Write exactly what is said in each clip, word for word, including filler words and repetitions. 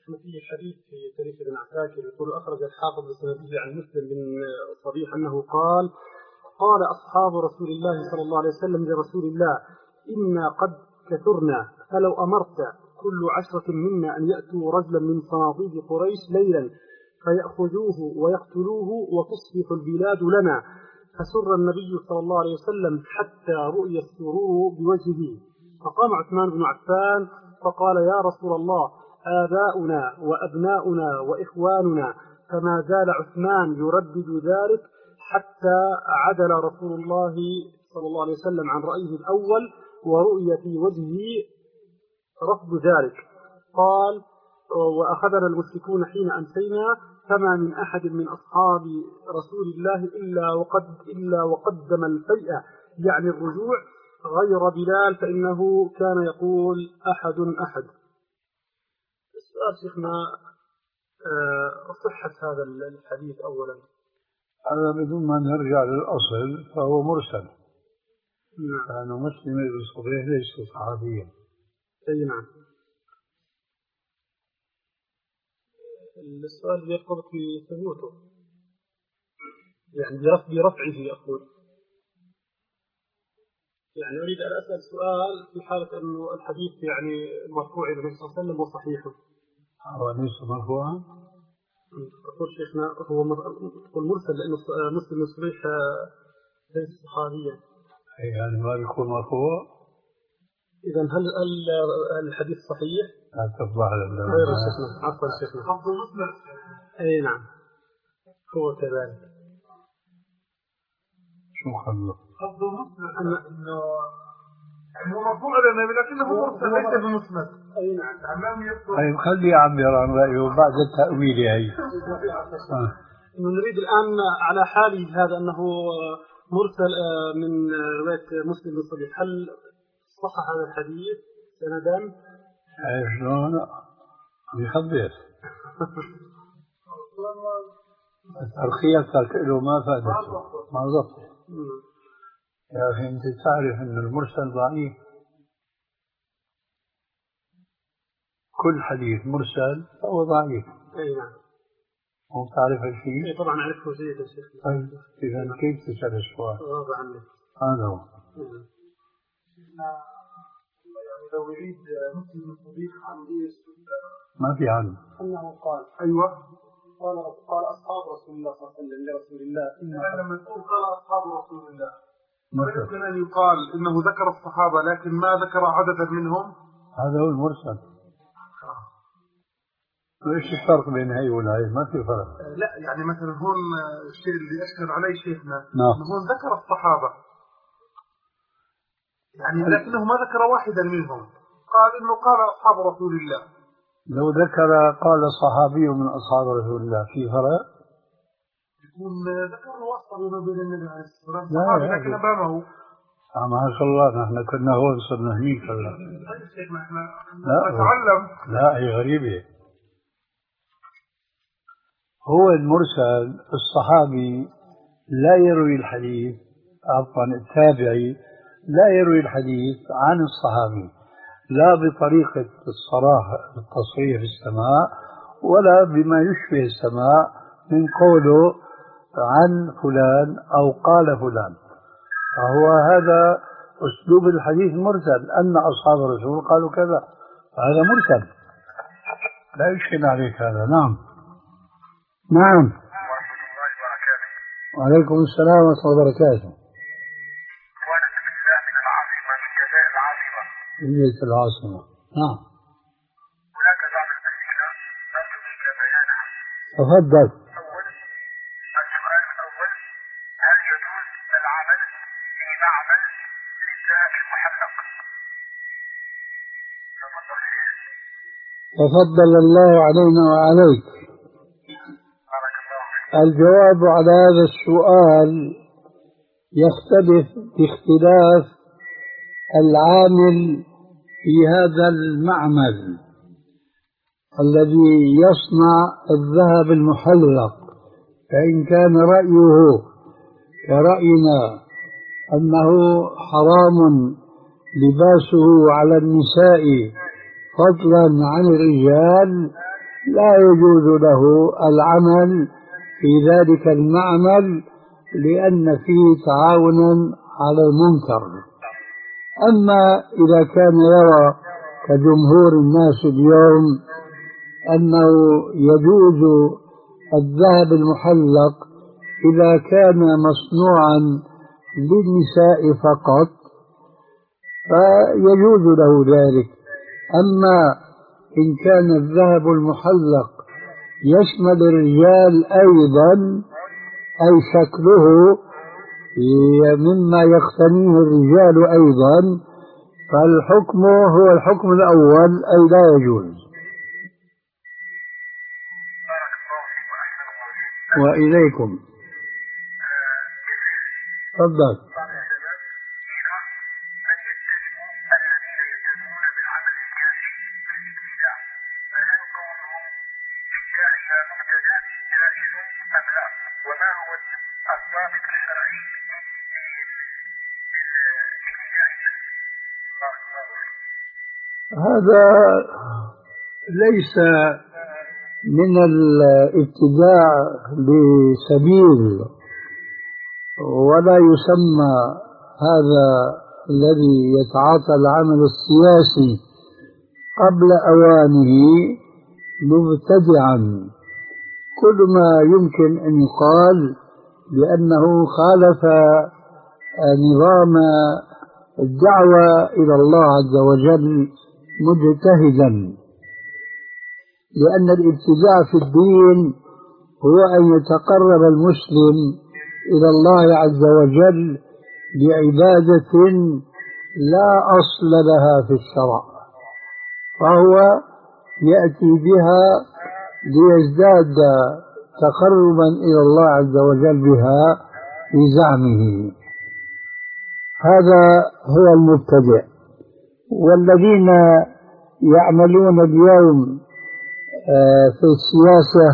شيخنا في حديث في تاريخ ابن عساكر يقول أخرج الحافظ بسنده عن مسلم بن صبيح أنه قال قال أصحاب رسول الله صلى الله عليه وسلم لرسول الله إنا قد كثرنا فلو أمرت كل عشرة منا أن يأتوا رجلا من صناديد قريش ليلا فيأخذوه ويقتلوه وتصبح البلاد لنا. فسر النبي صلى الله عليه وسلم حتى رؤي السرور بوجهه. فقام عثمان بن عفان فقال يا رسول الله آباؤنا وأبناؤنا وإخواننا. فما زال عثمان يردد ذلك حتى عدل رسول الله صلى الله عليه وسلم عن رأيه الأول ورؤي في وجهه رفض ذلك. قال وأخذنا المشركون حين أمسينا فما من أحد من أصحاب رسول الله إلا وقد إلا وقدم الفيئة يعني الرجوع غير بلال فإنه كان يقول أحد أحد. السؤال شيخنا صحة هذا الحديث أولا. هذا بدون ما نرجع للأصل فهو مرسل. نعم. لأنه مسلم بن صبيح ليس صحابيا. أي نعم. السؤال يرتبط بثبوته يعني برفعه أقول. يعني أريد أن أسأل سؤال في حالة أنه الحديث يعني مرفوع إلى النبي صلى الله عليه وسلم وصحيح. هو ليس مرفوعا؟ أقول شيخنا هو مرسل لأنه مسلم بن صبيح ليس صحابيا. أي يعني ما بيكون مرفوع؟ إذا هل الحديث صحيح؟ لا تفضح لله. غير شيخنا عفوا شيخنا. خفض مسند. أي نعم هو كذلك. شو خلق؟ خفض مسند إنه يعني هو مرفوع إلى النبي لكنه مرسل ليس بمسند. أي نعم. طيب خليه يعبر عن رأيه بعد التأويل هي. آه. نريد الآن على حاله هذا أنه مرسل من رواية مسلم بن صبيح. هل صح هذا الحديث سندا؟ ايش شلون؟ بيخبر. ترخيصك له ما فادته ما ضبط. يا أخي أنت تعرف أن المرسل ضعيف. كل حديث مرسل فهو ضعيف. أي نعم. مو تعرف هالشيء؟ إيه طبعا أعرفه جيدا شيخ. طيب إذا كيف تسأل السؤال؟ غاب عنك. هذا هو. يعني لو يريد مسلم بن صبيح عن ما في عنه. أنه قال أيوة قال قال أصحاب رسول الله صلى الله عليه وسلم لرسول الله إن لما يقول قال أصحاب رسول الله يمكن أن يقال إنه ذكر الصحابة لكن ما ذكر عددا منهم. هذا هو المرسل. وإيش الفرق بين هي والهي؟ ما في فرق. لا يعني مثلا هون الشيء اللي أشكل عليه شيخنا نعم. هون ذكر الصحابة يعني لكنه ما ذكر واحدا منهم. قال إنه قال أصحاب رسول الله. لو ذكر قال صحابي من أصحاب رسول الله في فرق؟ يكون ذكر الواسطة بين بين النبي عليه الصلاة والسلام لكن أمامه. ما شاء الله نحن كنا هون صرنا هنيك هلا. طيب شيخنا احنا لا نتعلم. لا هي غريبة. هو المرسل الصحابي لا يروي الحديث عفوا التابعي لا يروي الحديث عن الصحابي لا بطريقة الصراحة التصريح السماع ولا بما يشبه السماع من قوله عن فلان أو قال فلان. فهو هذا أسلوب الحديث مرسل أن أصحاب الرسول قالوا كذا هذا مرسل لا يشكل عليك هذا. نعم نعم. وعليكم السلام ورحمة الله وبركاته. مدينة العاصمة. نعم. هناك بعض الأسئلة لا تجيب بيانها. تفضل. أول السؤال الأول هل يجوز العمل في معمل للذهب المحلق؟ تفضل شيخ. تفضل الله علينا وعليك. بارك الله فيك. الجواب على هذا السؤال يختلف باختلاف العامل في هذا المعمل الذي يصنع الذهب المحلق. فإن كان رأيه كرأينا أنه حرام لباسه على النساء فضلا عن الرجال لا يجوز له العمل في ذلك المعمل لأن فيه تعاونا على المنكر. أما إذا كان يرى كجمهور الناس اليوم أنه يجوز الذهب المحلق إذا كان مصنوعا للنساء فقط فيجوز له ذلك. أما إن كان الذهب المحلق يشمل الرجال أيضا أي شكله مما يقتنيه الرجال أيضا فالحكم هو الحكم الأول أي لا يجوز. وإليكم تفضل. هذا ليس من الابتداع بسبيل ولا يسمى هذا الذي يتعاطى العمل السياسي قبل أوانه مبتدعا. كل ما يمكن أن يقال بأنه خالف نظام الدعوة إلى الله عز وجل مجتهدا، لأن الابتداع في الدين هو أن يتقرب المسلم إلى الله عز وجل بعبادة لا أصل لها في الشرع، فهو يأتي بها ليزداد تقربا إلى الله عز وجل بها بزعمه. هذا هو المبتدع. والذين يعملون اليوم في السياسة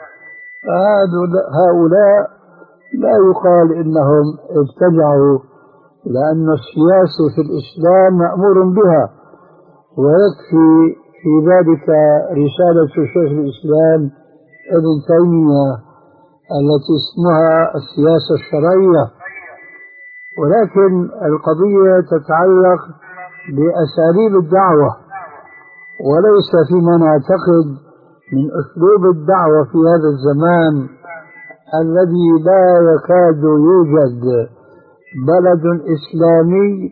هؤلاء لا يقال إنهم ابتدعوا، لأن السياسة في الإسلام مأمور بها، ويكفي في ذلك رسالة شيخ الإسلام ابن تيمية التي اسمها السياسة الشرعية. ولكن القضية تتعلق بأساليب الدعوة، وليس فيما نعتقد من أسلوب الدعوة في هذا الزمان الذي لا يكاد يوجد بلد إسلامي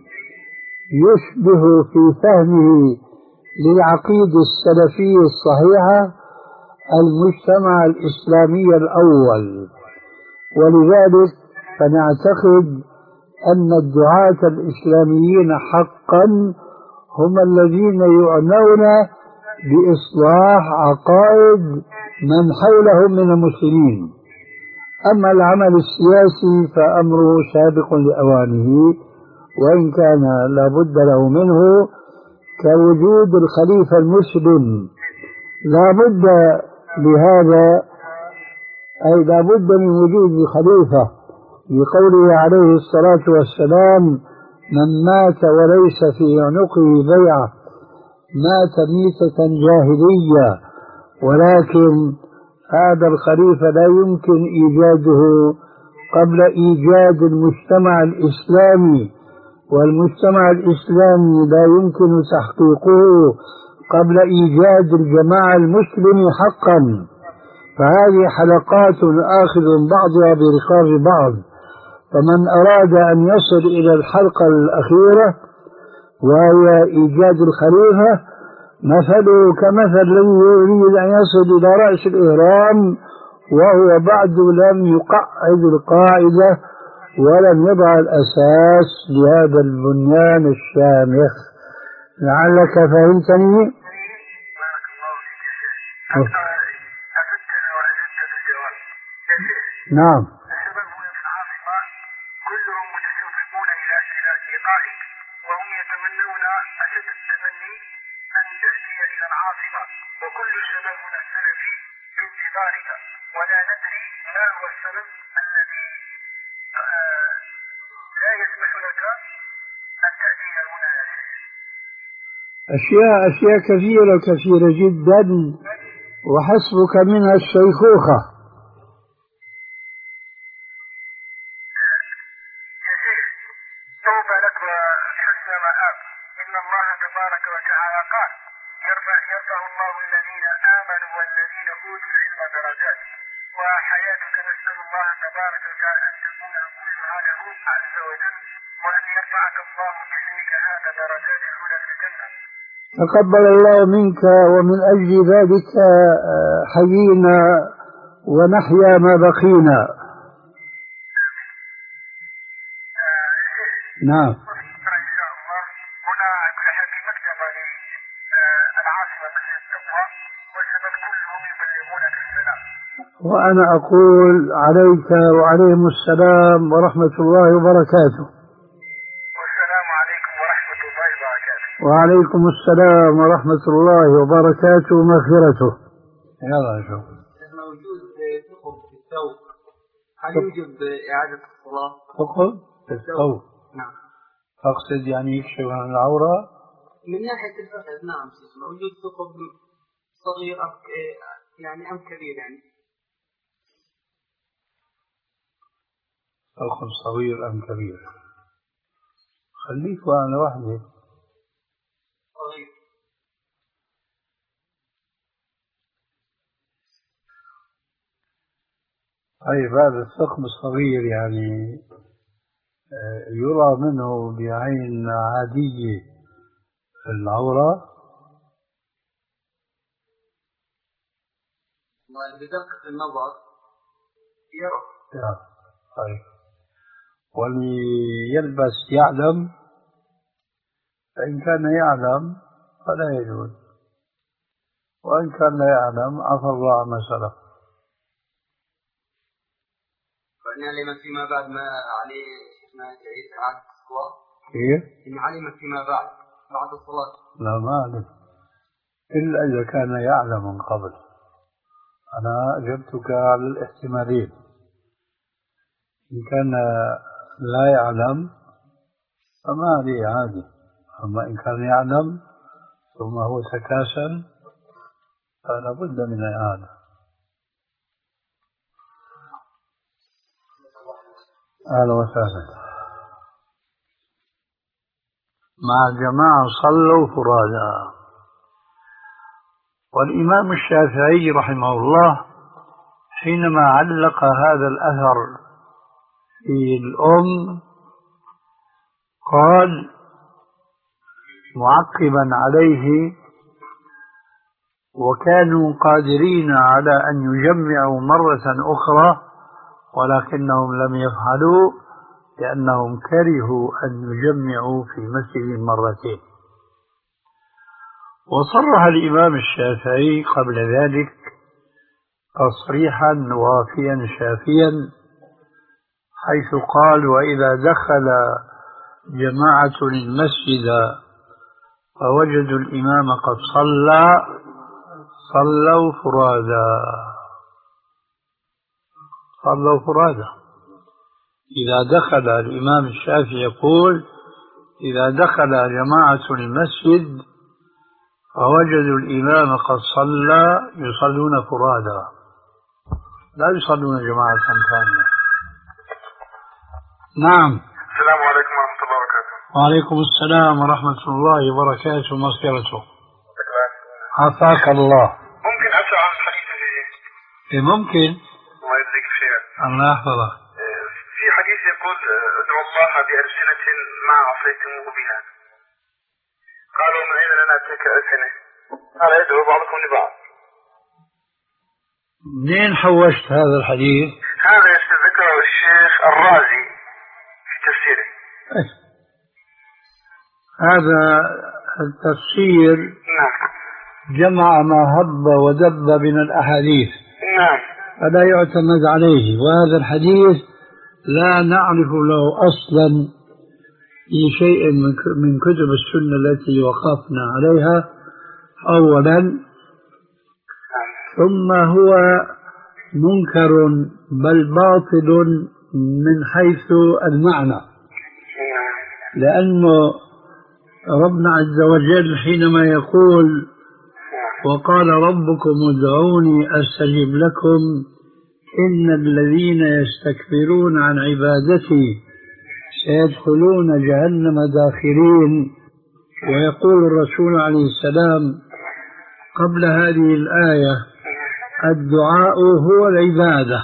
يشبه في فهمه للعقيدة السلفية الصحيحة المجتمع الإسلامي الأول. ولذلك فنعتقد أن الدعاة الإسلاميين حقا هم الذين يعنون بإصلاح عقائد من حولهم من المسلمين. أما العمل السياسي فأمره سابق لأوانه، وإن كان لا بد له منه كوجود الخليفة المسلم. لا بد لهذا أي لا بد من وجود خليفة، بقوله عليه الصلاة والسلام: من مات وليس في عنقه بيعة مات ميتة جاهلية. ولكن هذا الخليفة لا يمكن إيجاده قبل إيجاد المجتمع الإسلامي، والمجتمع الإسلامي لا يمكن تحقيقه قبل إيجاد الجماعة المسلم حقا. فهذه حلقات آخذ بعضها برقاب بعض. فمن أراد أن يصل إلى الحلقة الأخيرة وهي إيجاد الخليفة مثله كمثل الذي يريد أن يصل إلى رأس الإهرام وهو بعد لم يقعد القاعدة ولم يضع الأساس لهذا البنيان الشامخ. لعلك فهمتني؟ نعم. كلهم متشوقون إلى لقائك وهم يتمنون أشد التمني أن تأتي إلى العاصمة، وكل شبابنا السلفي بانتظارك، ولا ندري ما هو السبب الذي لا يسمح لك أن تأتينا هنا يا شيخ. أشياء أشياء كثيرة كثيرة جدا وحسبك منها الشيخوخة. يا شيخ توبة لك وحسن مآب. إن الله تبارك وتعالى قال يرفع يرفع الله الذين آمنوا والذين أوتوا العلم درجات. وحياتك نسأل الله تبارك وتعالى أن تكون كلها له عز وجل، وأن يرفعك الله باسمك هذا درجات الأولى في الجنة. تقبل الله منك، ومن أجل ذلك حيينا ونحيا ما بقينا. نعم. إن شاء الله هنا في مكتبة للعاصمة مسجد التقوى، والشباب كلهم يبلغونك السلام. وأنا أقول عليك وعليهم السلام ورحمة الله وبركاته. والسلام عليكم ورحمة الله وبركاته. وعليكم السلام ورحمة الله وبركاته ومغفرته. يلا شوف. احنا وجود ثقب في الثوب، هل يوجب إعادة الصلاة؟ ثقب في الثوب؟ نعم. أقصد يعني يكشف عن العورة؟ من ناحية الفساد نعم، وجود ثقب صغير أم يعني أم كبير يعني. ثقب صغير أم كبير؟ خليك وأنا وحدي. صغير. طيب هذا الثقب الصغير يعني يرى منه بعين عادية العورة؟ بدقة النظر يرى. طيب واللي يلبس يعلم؟ فإن كان يعلم فلا يجوز، وإن كان لا يعلم عفى الله عما سلف. فإن علم فيما بعد ما عليه ما تعيد إعادة الصلاة. كيف؟ إن علم فيما بعد بعد الصلاة. لا ما أعلم إلا إذا كان يعلم من قبل. أنا أجبتك على الاحتمالين. إن كان لا يعلم فما عليه عادي، أما إن كان يعلم ثم هو تكاسل فلا بد من الإعادة. أهلا وسهلا. مع الجماعة صلوا فرادا. والإمام الشافعي رحمه الله حينما علق هذا الأثر في الأم قال معقبا عليه: وكانوا قادرين على أن يجمعوا مرة أخرى ولكنهم لم يفعلوا لأنهم كرهوا أن يجمعوا في مسجد مرتين. وصرح الإمام الشافعي قبل ذلك تصريحا وافيا شافيا حيث قال: وإذا دخل جماعة المسجد فوجدوا الإمام قد صلى صلوا فرادا صلوا فرادا. إذا دخل الإمام الشافعي يقول: إذا دخل جماعة المسجد فوجدوا الإمام قد صلى يصلون فرادا، لا يصلون جماعة ثانية. نعم. السلام عليكم ورحمة الله وبركاته. وعليكم السلام ورحمة الله وبركاته ومغفرته. عافاك الله. ممكن أسأل عن حديث إيه ممكن. الله يجزيك خير. الله يحفظك. في حديث يقول: ادعوا الله بألسنة ما عصيتموه بها. قالوا: من أين لنا تلك الألسنة؟ قال: يدعو بعضكم لبعض. منين حوشت هذا الحديث؟ هذا ذكره الشيخ الرازي في تفسيره. هذا التفسير نعم. جمع ما هب ودب من الأحاديث. نعم. فلا يعتمد عليه، وهذا الحديث لا نعرف له أصلا في شيء من كتب السنة التي وقفنا عليها أولا، ثم هو منكر بل باطل من حيث المعنى، لأنه ربنا عز وجل حينما يقول وقال ربكم ادعوني أستجب لكم إن الذين يستكبرون عن عبادتي سيدخلون جهنم داخرين. ويقول الرسول عليه السلام قبل هذه الآية الدعاء هو العبادة،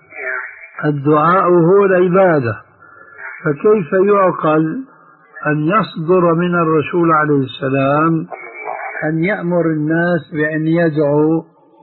الدعاء هو العبادة. فكيف يعقل أن يصدر من الرسول عليه السلام أن يأمر الناس بأن يدعوا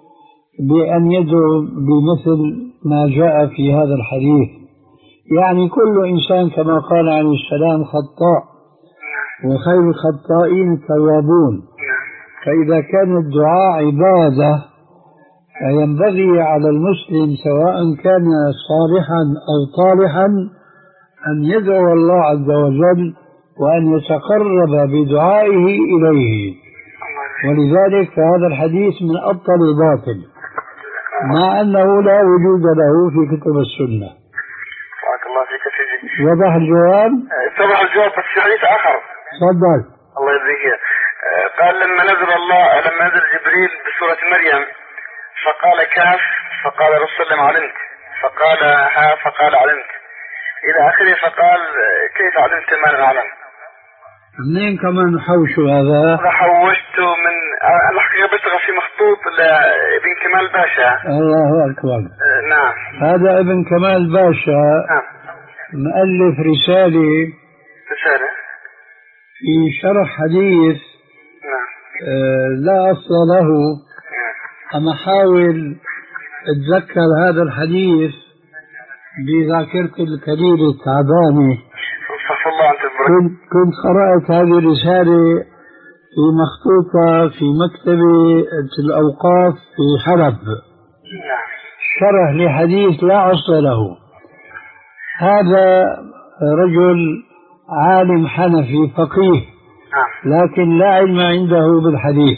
بأن يدعوا بمثل ما جاء في هذا الحديث؟ يعني كل إنسان كما قال عليه السلام خطاء، وخير الخطائين التوابون. فإذا كان الدعاء عبادة فينبغي على المسلم سواء كان صالحا أو طالحا أن يدعو الله عز وجل وأن يتقرب بدعائه إليه. ولذلك فهذا الحديث من أبطل الباطل مع أنه لا وجود له في كتب السنة. بارك الله فيك سيدي. وضح الجواب؟ اتضح الجواب. بس في حديث آخر. تفضل. الله يجزيك. قال لما نزل الله لما نزل جبريل بسورة مريم فقال كاف فقال رسول الله علمت، فقال ها فقال علمت إلى آخره، فقال كيف علمت ما لم أعلم؟ منين كمان حوشوا هذا؟ أنا حوشته من الحقيقة بشتغل في مخطوط لابن كمال باشا. الله أكبر. نعم. هذا ابن كمال باشا. نعم. مؤلف رسالة. رسالة. في شرح حديث. نعم. آه لا أصل له. نعم. أما حاول أتذكر هذا الحديث بذاكرتي الكبيرة التعبانة. كنت كنت قرأت هذه الرسالة في مخطوطة في مكتبة الأوقاف في حلب، شرح لحديث لا أصل له. هذا رجل عالم حنفي فقيه لكن لا علم عنده بالحديث،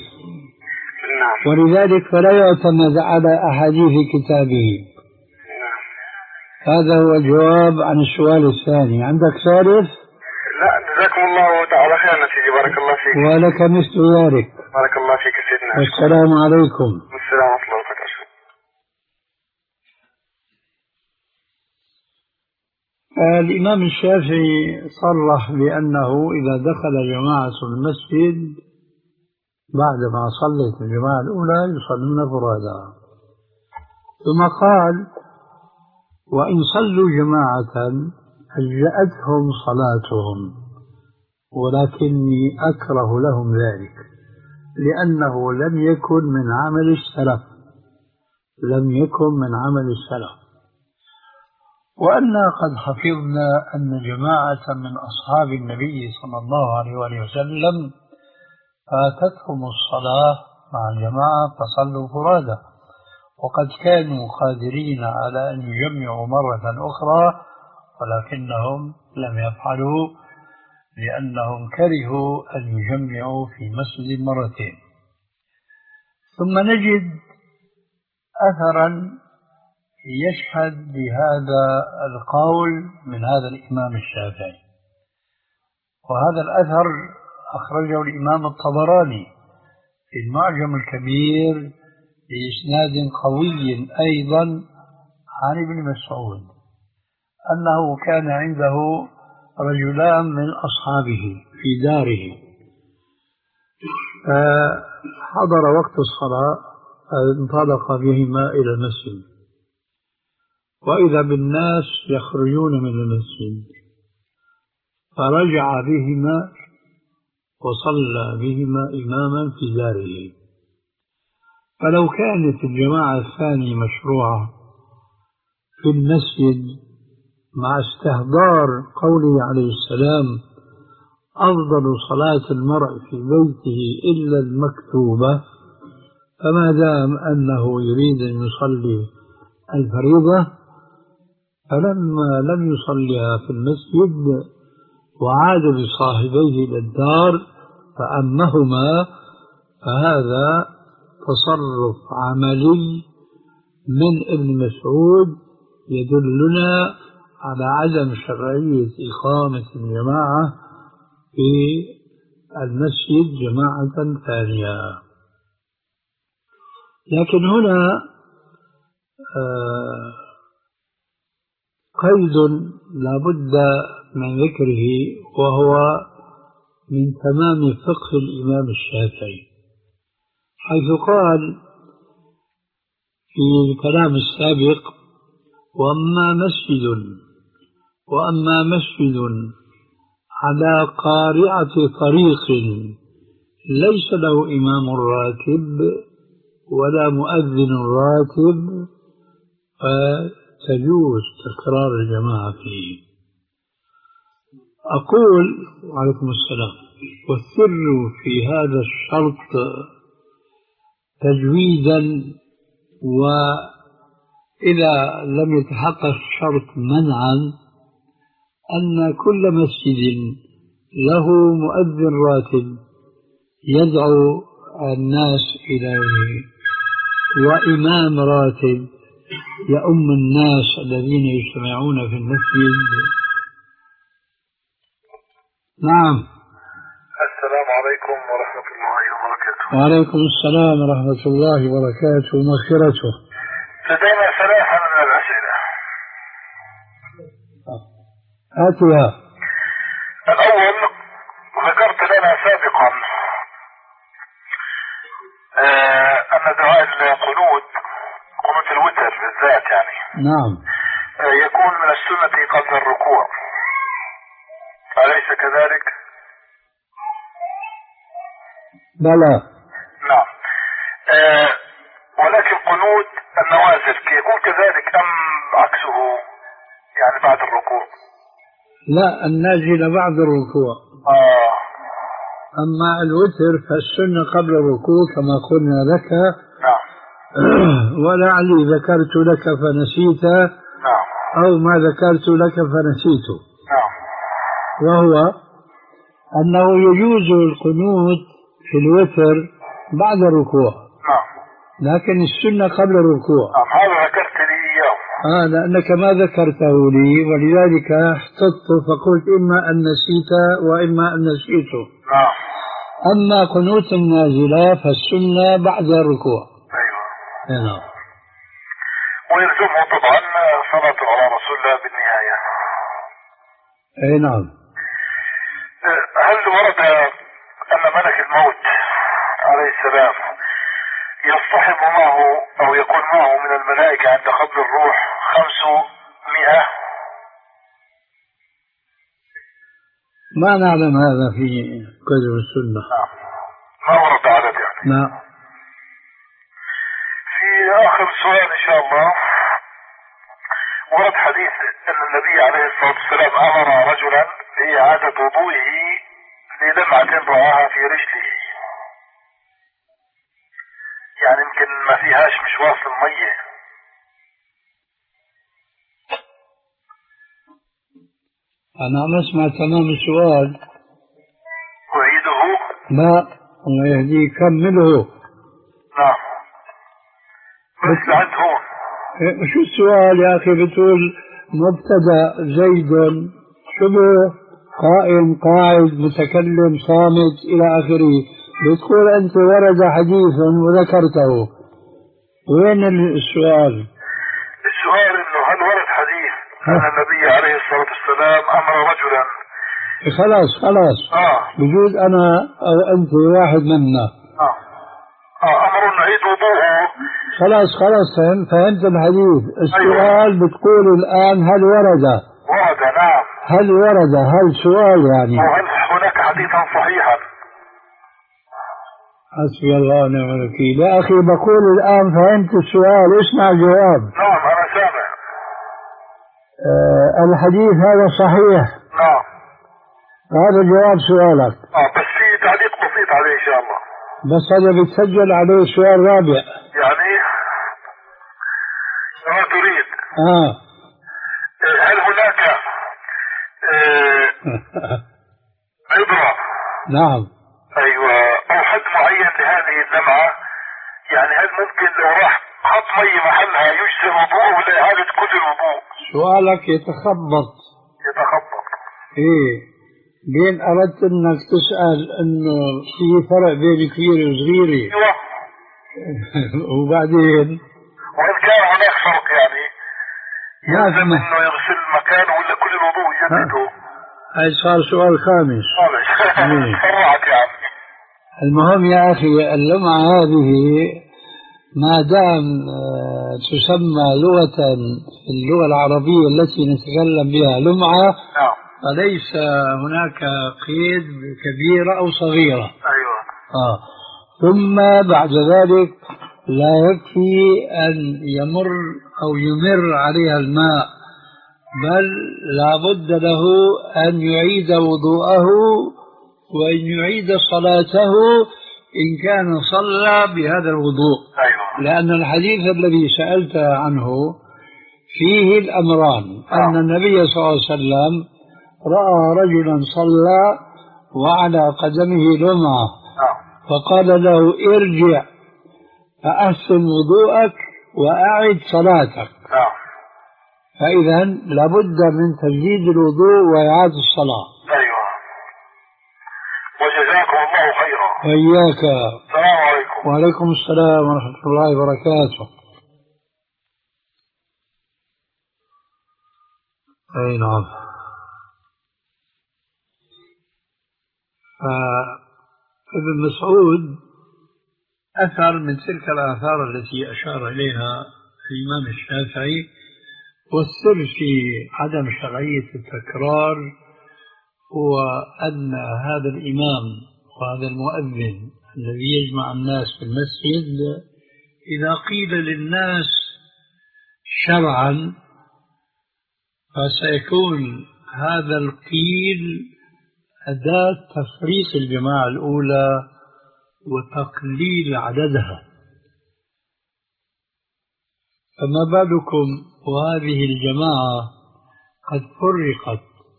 ولذلك فلا يعتمد على أحاديث كتابه. هذا هو الجواب عن السؤال الثاني. عندك ثالث؟ لا جزاكم الله تعالى خيرا سيدي. بارك الله فيك. ولك مثل ذلك. بارك الله فيك سيدنا. والسلام عليكم. والسلام ورحمة الله وبركاته. الإمام الشافعي صرح بأنه إذا دخل جماعة المسجد بعدما صلت الجماعة الأولى يصلون فرادى، ثم قال وإن صلوا جماعة أجزأتهم صلاتهم ولكني أكره لهم ذلك لأنه لم يكن من عمل السلف، لم يكن من عمل السلف. وأنا قد حفظنا أن جماعة من أصحاب النبي صلى الله عليه وآله وسلم فاتتهم الصلاة مع الجماعة فصلوا فرادى، وقد كانوا قادرين على أن يجمعوا مرة أخرى ولكنهم لم يفعلوا لأنهم كرهوا أن يجمعوا في مسجد مرتين. ثم نجد أثرا يشهد بهذا القول من هذا الإمام الشافعي، وهذا الأثر أخرجه الإمام الطبراني في المعجم الكبير بإسناد قوي أيضا عن ابن مسعود أنه كان عنده رجلان من أصحابه في داره، فحضر وقت الصلاة انطلق بهما إلى المسجد، وإذا بالناس يخرجون من المسجد، فرجع بهما وصلى بهما إماما في داره. فلو كانت الجماعة الثانية مشروعة في المسجد مع استهدار قوله عليه السلام أفضل صلاة المرء في بيته إلا المكتوبة، فما دام أنه يريد أن يصلي الفريضة فلما لم يصليها في المسجد وعاد بصاحبيه إلى الدار فأمهما، فهذا تصرف عملي من ابن مسعود يدلنا على عدم شرعية إقامة الجماعة في المسجد جماعة ثانية. لكن هنا آه قيد لا بد من ذكره، وهو من تمام فقه الإمام الشافعي، حيث قال في الكلام السابق: وأما مسجد وأما مسجد على قارعة طريق ليس له إمام راتب ولا مؤذن راتب فتجوز تكرار الجماعة فيه. أقول وعليكم السلام: والسر في هذا الشرط تجويدا، وإذا لم يتحقق الشرط منعا، أن كل مسجد له مؤذن راتب يدعو الناس إليه، وإمام راتب يؤم الناس الذين يجتمعون في المسجد. نعم. السلام عليكم ورحمة الله وبركاته. وعليكم السلام ورحمة الله وبركاته ومغفرته. لدينا ثلاثة من الأسئلة. هاتها. الأول، ذكرت لنا سابقا آه أن دعاء القنوت، قنوت الوتر بالذات يعني، نعم، آه يكون من السنة قبل الركوع، أليس كذلك؟ بلى. نعم. آه ولكن قنوت النوازل يكون كذلك أم عكسه، يعني بعد الركوع؟ لا، النازل بعد الركوع. آه. أما الوتر فالسنة قبل الركوع كما قلنا لك. نعم. ولعلي ذكرت لك فنسيت، نعم، أو ما ذكرت لك فنسيت. نعم. وهو أنه يجوز القنوت في الوتر بعد الركوع، نعم، لكن السنة قبل الركوع. نعم، هذا ذكرت لي إياه. آه لأنك ما ذكرته لي، ولذلك احتطت فقلت إما أن نسيت وإما أن نسيت. نعم. أما قنوت النازلة فالسنة بعد الركوع. أيوة. نعم. ويلزمه طبعا صلاة على رسول الله بالنهاية. أي نعم. هل ورد أن ملك الموت عليه السلام يصطحب معه أو يكون معه من الملائكة عند قبض الروح خمسمائة؟ ما نعلم هذا في كتب السنة. نعم. ما ورد عدد يعني. نعم. في آخر سؤال إن شاء الله، ورد حديث أن النبي عليه الصلاة والسلام أمر رجلا بإعادة وضوئه لدمعة رآها في رجله، يعني يمكن ما فيهاش مش واصل المية. أنا عم أسمع تمام السؤال. أعيده؟ لا، الله يهديك كمله. نعم. بس لعند هون. شو السؤال يا أخي؟ بتقول مبتدأ زيد شبه قائم قاعد متكلم صامت إلى آخره، بتقول أنت ورد حديث وذكرته، وين السؤال؟ السؤال إنه هل ورد حديث أن النبي عليه الصلاة والسلام أمر رجلا؟ خلاص خلاص. آه. بجوز أنا أو أنت واحد منا. آه. آه أمر نعيد وضوءه. خلاص خلاص فهمت فهمت الحديث. السؤال أيوة. بتقول الآن هل ورد؟ ورد نعم. هل ورد؟ هل سؤال يعني؟ وهل هناك حديثا صحيحا؟ حسبي الله ونعم الوكيل. يا أخي بقول الآن فهمت السؤال، اسمع الجواب. نعم أنا سامع. آه الحديث هذا صحيح. نعم. هذا جواب سؤالك. آه بس في تعليق بسيط عليه إن شاء الله. بس هذا بتسجل عليه سؤال رابع. يعني ما تريد. آه. هل هناك آه عبرة؟ نعم. أيوة، أو حد معين لهذه الدمعة، يعني هل ممكن لو راح خط مي محلها يجزي الوضوء ولا إعادة كل الوضوء؟ سؤالك يتخبط. يتخبط. إيه، بين أردت أنك تسأل أنه في فرق بين كبيرة وصغيرة. أيوة. وبعدين وإن كان هناك فرق يعني يلزم ما إنه يغسل مكانه ولا كل الوضوء يجدده؟ هاي صار سؤال خامس. تفرعت يعني. المهم يا أخي اللمعة هذه ما دام تسمى لغة في اللغة العربية التي نتكلم بها لمعة فليس هناك قيد كبيرة أو صغيرة. أيوة. آه. ثم بعد ذلك لا يكفي أن يمر أو يمر عليها الماء، بل لا بد له أن يعيد وضوءه وأن يعيد صلاته إن كان صلى بهذا الوضوء. أيوة. لأن الحديث الذي سألت عنه فيه الأمران. أن النبي صلى الله عليه وسلم رأى رجلا صلى وعلى قدمه لمعة فقال له ارجع فأحسن وضوءك وأعد صلاتك. فإذا لابد من تجديد الوضوء وإعادة الصلاة. أيوة. وجزاكم الله خيرا. وإياك. السلام عليكم. وعليكم السلام ورحمة الله وبركاته. أي نعم. ابن مسعود أثر من تلك الآثار التي أشار إليها الإمام الشافعي، والسر في عدم شرعية التكرار هو أن هذا الإمام وهذا المؤذن الذي يجمع الناس في المسجد إذا قيل للناس شرعا فسيكون هذا القيل أداة تفريق الجماعة الأولى وتقليل عددها، فما بالكم وهذه الجماعة قد فرقت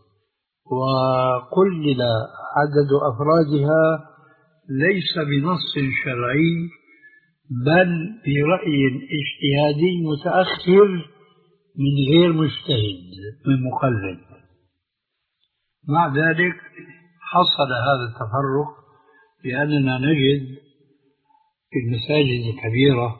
وقلل عدد أفرادها ليس بنص شرعي بل برأي اجتهادي متأخر من غير مجتهد من مقلد. مع ذلك حصل هذا التفرق لأننا نجد في المساجد الكبيرة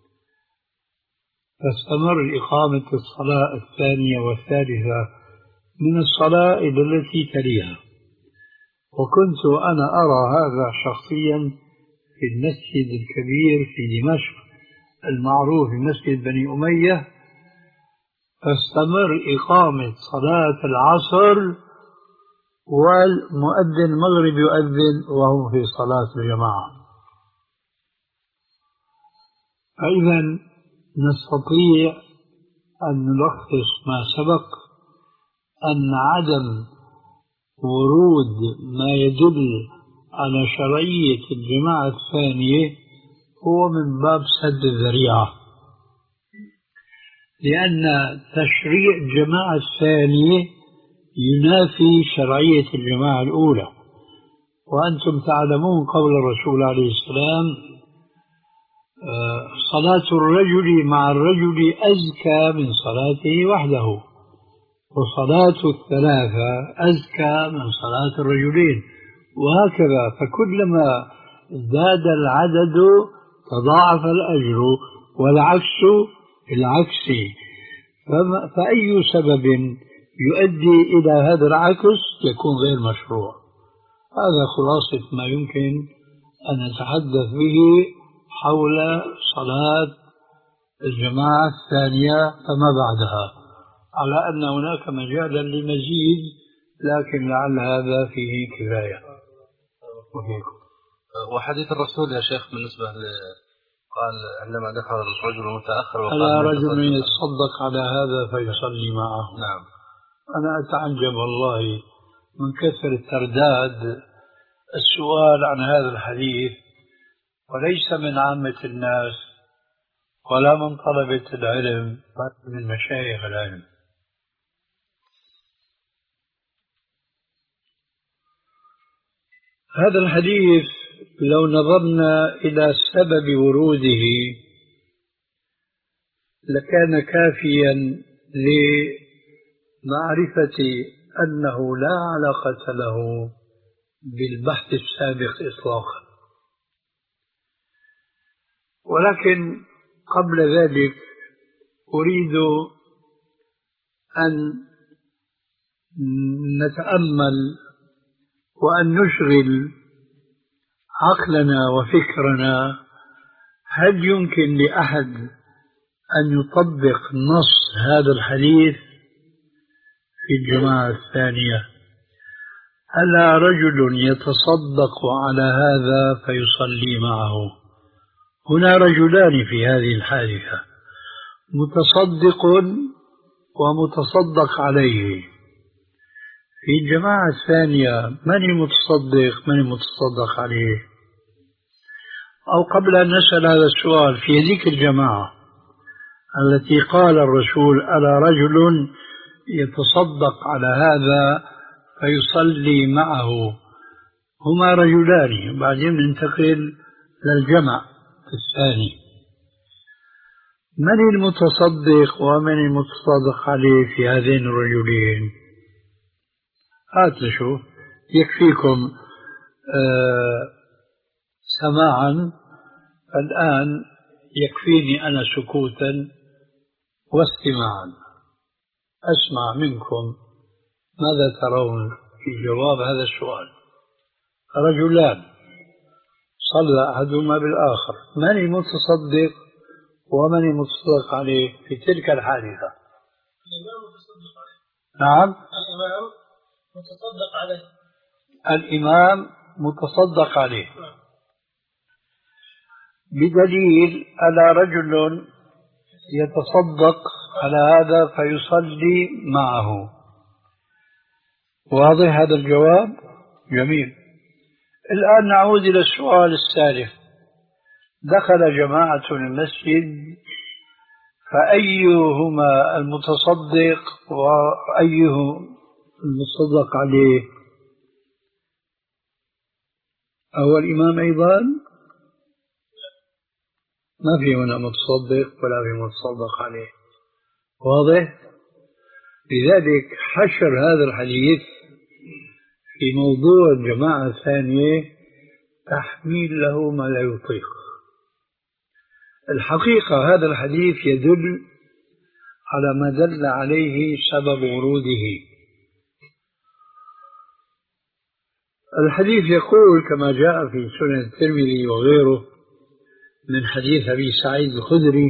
تستمر إقامة الصلاة الثانية والثالثة من الصلاة إلى التي تليها. وكنت أنا أرى هذا شخصيا في المسجد الكبير في دمشق المعروف بمسجد بني أمية، تستمر إقامة صلاة العصر والمؤذن المغرب يؤذن وهم في صلاة الجماعة. فإذا نستطيع أن نلخص ما سبق أن عدم ورود ما يدل على شرعية الجماعة الثانية هو من باب سد الذريعة، لأن تشريع الجماعة الثانية ينافي شرعية الجماعة الأولى. وأنتم تعلمون قول الرسول عليه السلام صلاة الرجل مع الرجل أزكى من صلاته وحده، وصلاة الثلاثة أزكى من صلاة الرجلين، وهكذا. فكلما زاد العدد تضاعف الأجر، والعكس العكس. فأي سبب يؤدي إلى هذا العكس يكون غير مشروع. هذا خلاصة ما يمكن أن نتحدث به حول صلاة الجماعة الثانية فما بعدها، على أن هناك مجالا لمزيد، لكن لعل هذا فيه كفاية. وحديث الرسول يا شيخ بالنسبة ل قال عندما دخل الرجل المتأخر وقال ألا رجل يتصدق على هذا فيصلي معه. نعم. أنا أتعجب والله من كثرة ترداد السؤال عن هذا الحديث، وليس من عامة الناس ولا من طلبة العلم بل من مشايخ العلم. هذا الحديث لو نظرنا إلى سبب وروده لكان كافيا لمعرفة أنه لا علاقة له بالبحث السابق إطلاقا. ولكن قبل ذلك أريد أن نتأمل وأن نشغل عقلنا وفكرنا. هل يمكن لأحد أن يطبق نص هذا الحديث في الجماعة الثانية؟ ألا رجل يتصدق على هذا فيصلي معه؟ هنا رجلان في هذه الحادثة، متصدق ومتصدق عليه. في الجماعة الثانية من المتصدق من المتصدق عليه؟ أو قبل أن نسأل هذا السؤال، في ذيك الجماعة التي قال الرسول ألا رجل يتصدق على هذا فيصلي معه، هما رجلان، بعدين ننتقل للجمع الثاني. من المتصدق ومن المتصدق عليه في هذين الرجلين؟ هات نشوف، يكفيكم آه سماعا. الآن يكفيني أنا سكوتا واستماعا، أسمع منكم ماذا ترون في جواب هذا السؤال. رجلان صلى أحدهما بالآخر، من المتصدق ومن المتصدق عليه في تلك الحادثة؟ الإمام متصدق عليه. نعم، الإمام متصدق عليه. الإمام متصدق عليه بدليل ألا رجل يتصدق على هذا فيصلي معه. واضح هذا الجواب؟ جميل. الآن نعود إلى السؤال الثالث. دخل جماعة المسجد، فأيهما المتصدق وأيه المتصدق عليه؟ أو الإمام أيضا؟ ما في هنا متصدق ولا في متصدق عليه. واضح؟ لذلك حشر هذا الحديث في موضوع الجماعة الثانية تحميل له ما لا يطيق. الحقيقة هذا الحديث يدل على ما دل عليه سبب وروده. الحديث يقول كما جاء في سنن الترمذي وغيره من حديث أبي سعيد الخدري،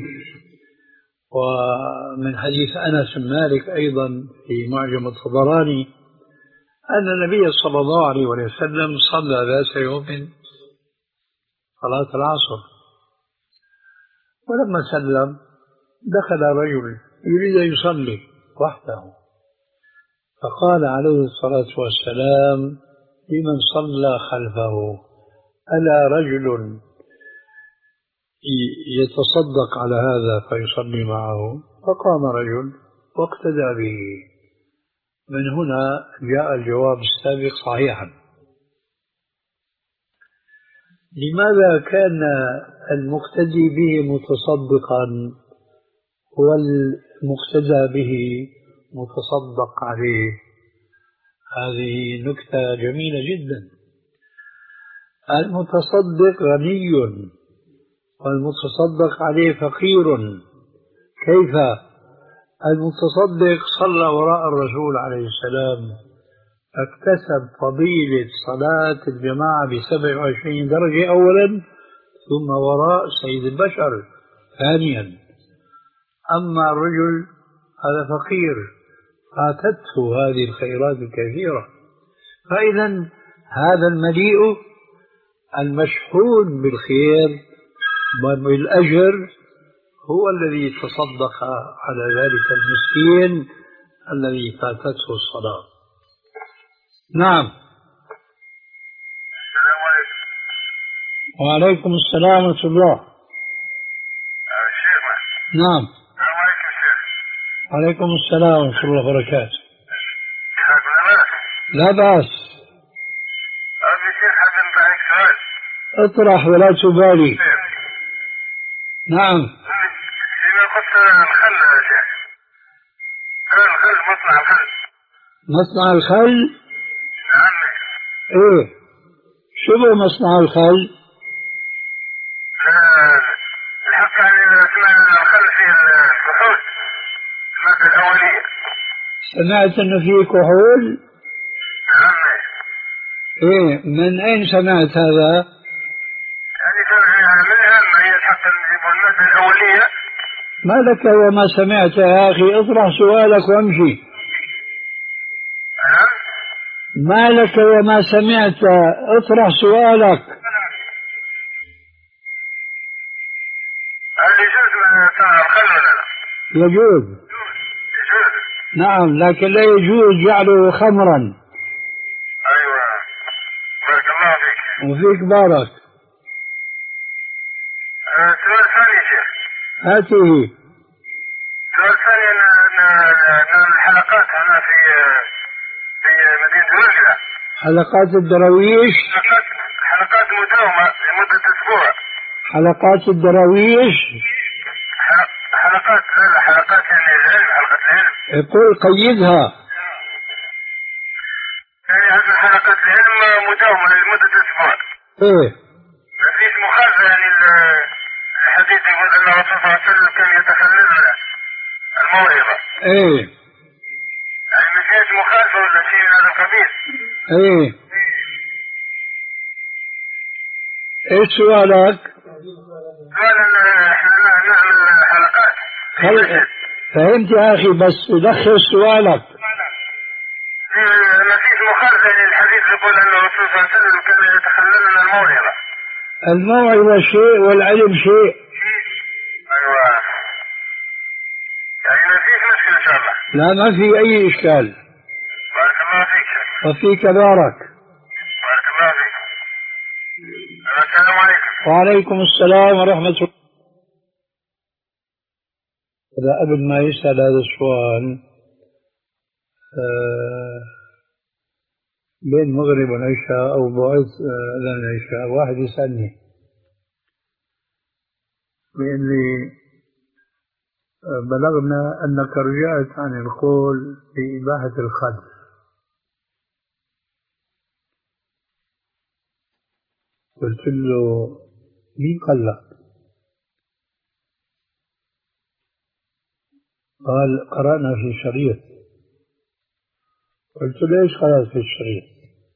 ومن حديث أنس بن مالك أيضا في معجم الطبراني، أن النبي صلى الله عليه وسلم صلى ذات يوم صلاة العصر، ولما سلم دخل رجل يريد أن يصلي وحده، فقال عليه الصلاة والسلام لمن صلى خلفه ألا رجل يتصدق على هذا فيصلي معه؟ فقام رجل واقتدى به. من هنا جاء الجواب السابق صحيحا. لماذا كان المقتدي به متصدقا والمقتدى به متصدق عليه؟ هذه نكتة جميلة جدا. المتصدق غني والمتصدق عليه فقير. كيف؟ المتصدق صلى وراء الرسول عليه السلام فاكتسب فضيلة صلاة الجماعة بسبع وعشرين درجة أولا، ثم وراء سيد البشر ثانيا. أما الرجل هذا فقير فاتته هذه الخيرات الكثيرة. فإذا هذا المليء المشحون بالخير وبالأجر هو الذي تصدق على ذلك المسكين الذي فاتته الصلاة. نعم. السلام عليكم. وعليكم السلام ورحمة الله. شيخنا. نعم. السلام عليكم شيخ. وعليكم السلام ورحمة الله وبركاته. كيفك؟ لا بأس. لا بأس. أبي شيخ حد معك سؤال. اطرح ولا تبالي. نعم. فيما قلت الخل يا شيخ. الخل مصنع الخل. مصنع الخل؟ نعم. ايه. شو هو مصنع الخل؟ لا سمعنا الخل في الكحول المادة الأولية. سمعت أنه في كحول؟ نعم. إيه، من أين سمعت هذا؟ يعني من الهم هي حتى نجيب المادة الأولية. ما لك وما سمعت يا أخي؟ اطرح سؤالك وامشي. نعم. ما لك وما سمعت؟ اطرح سؤالك. هل يجوز الخل ولا لا؟ يجوز. يجوز. نعم، لكن لا يجوز جعله خمرا. أيوة، بارك الله فيك. وفيك بارك. سؤال ثاني يا شيخ. هاته. سؤال ثاني، أن الحلقات هنا في في مدينة وجدة. حلقات الدراويش. حلقات حلقات مداومة لمدة أسبوع. حلقات الدراويش. حلقات لا حلقات يعني العلم، حلقة العلم. يقول قيدها. يعني هذه الحلقات العلم مداومة لمدة أسبوع. ايه. ما فيش مخالفة، يعني الحديث يقول أن الرسول صلى الله عليه وسلم كان يتخلل الموعظة. ايه. يعني ما فيش مخالفة ولا شيء من هذا القبيل. ايه. ايش سؤالك؟ سؤال ان احنا نعمل حلقات. خل... فهمت يا اخي، بس دخل سؤالك. ما فيش مخالفة، يعني الحديث يقول أن الرسول صلى الله عليه وسلم كان يتخللنا الموعظة. الموعظة شيء والعلم شيء. أيوة، يعني ما فيش مشكلة إن شاء الله. لا، ما في أي إشكال. بارك الله فيك. وفيك بارك. بارك الله فيك. السلام عليكم. وعليكم السلام ورحمة الله. إذا قبل ما يسأل هذا السؤال، آه بين المغرب والعشاء أو بعد أذان العشاء واحد يسألني بيقول لي بلغنا أنك رجعت عن القول بإباحة الخد. قلت له مين قال لك؟ قال قرأنا في شريط. قلت له ليش قرأت في الشريط؟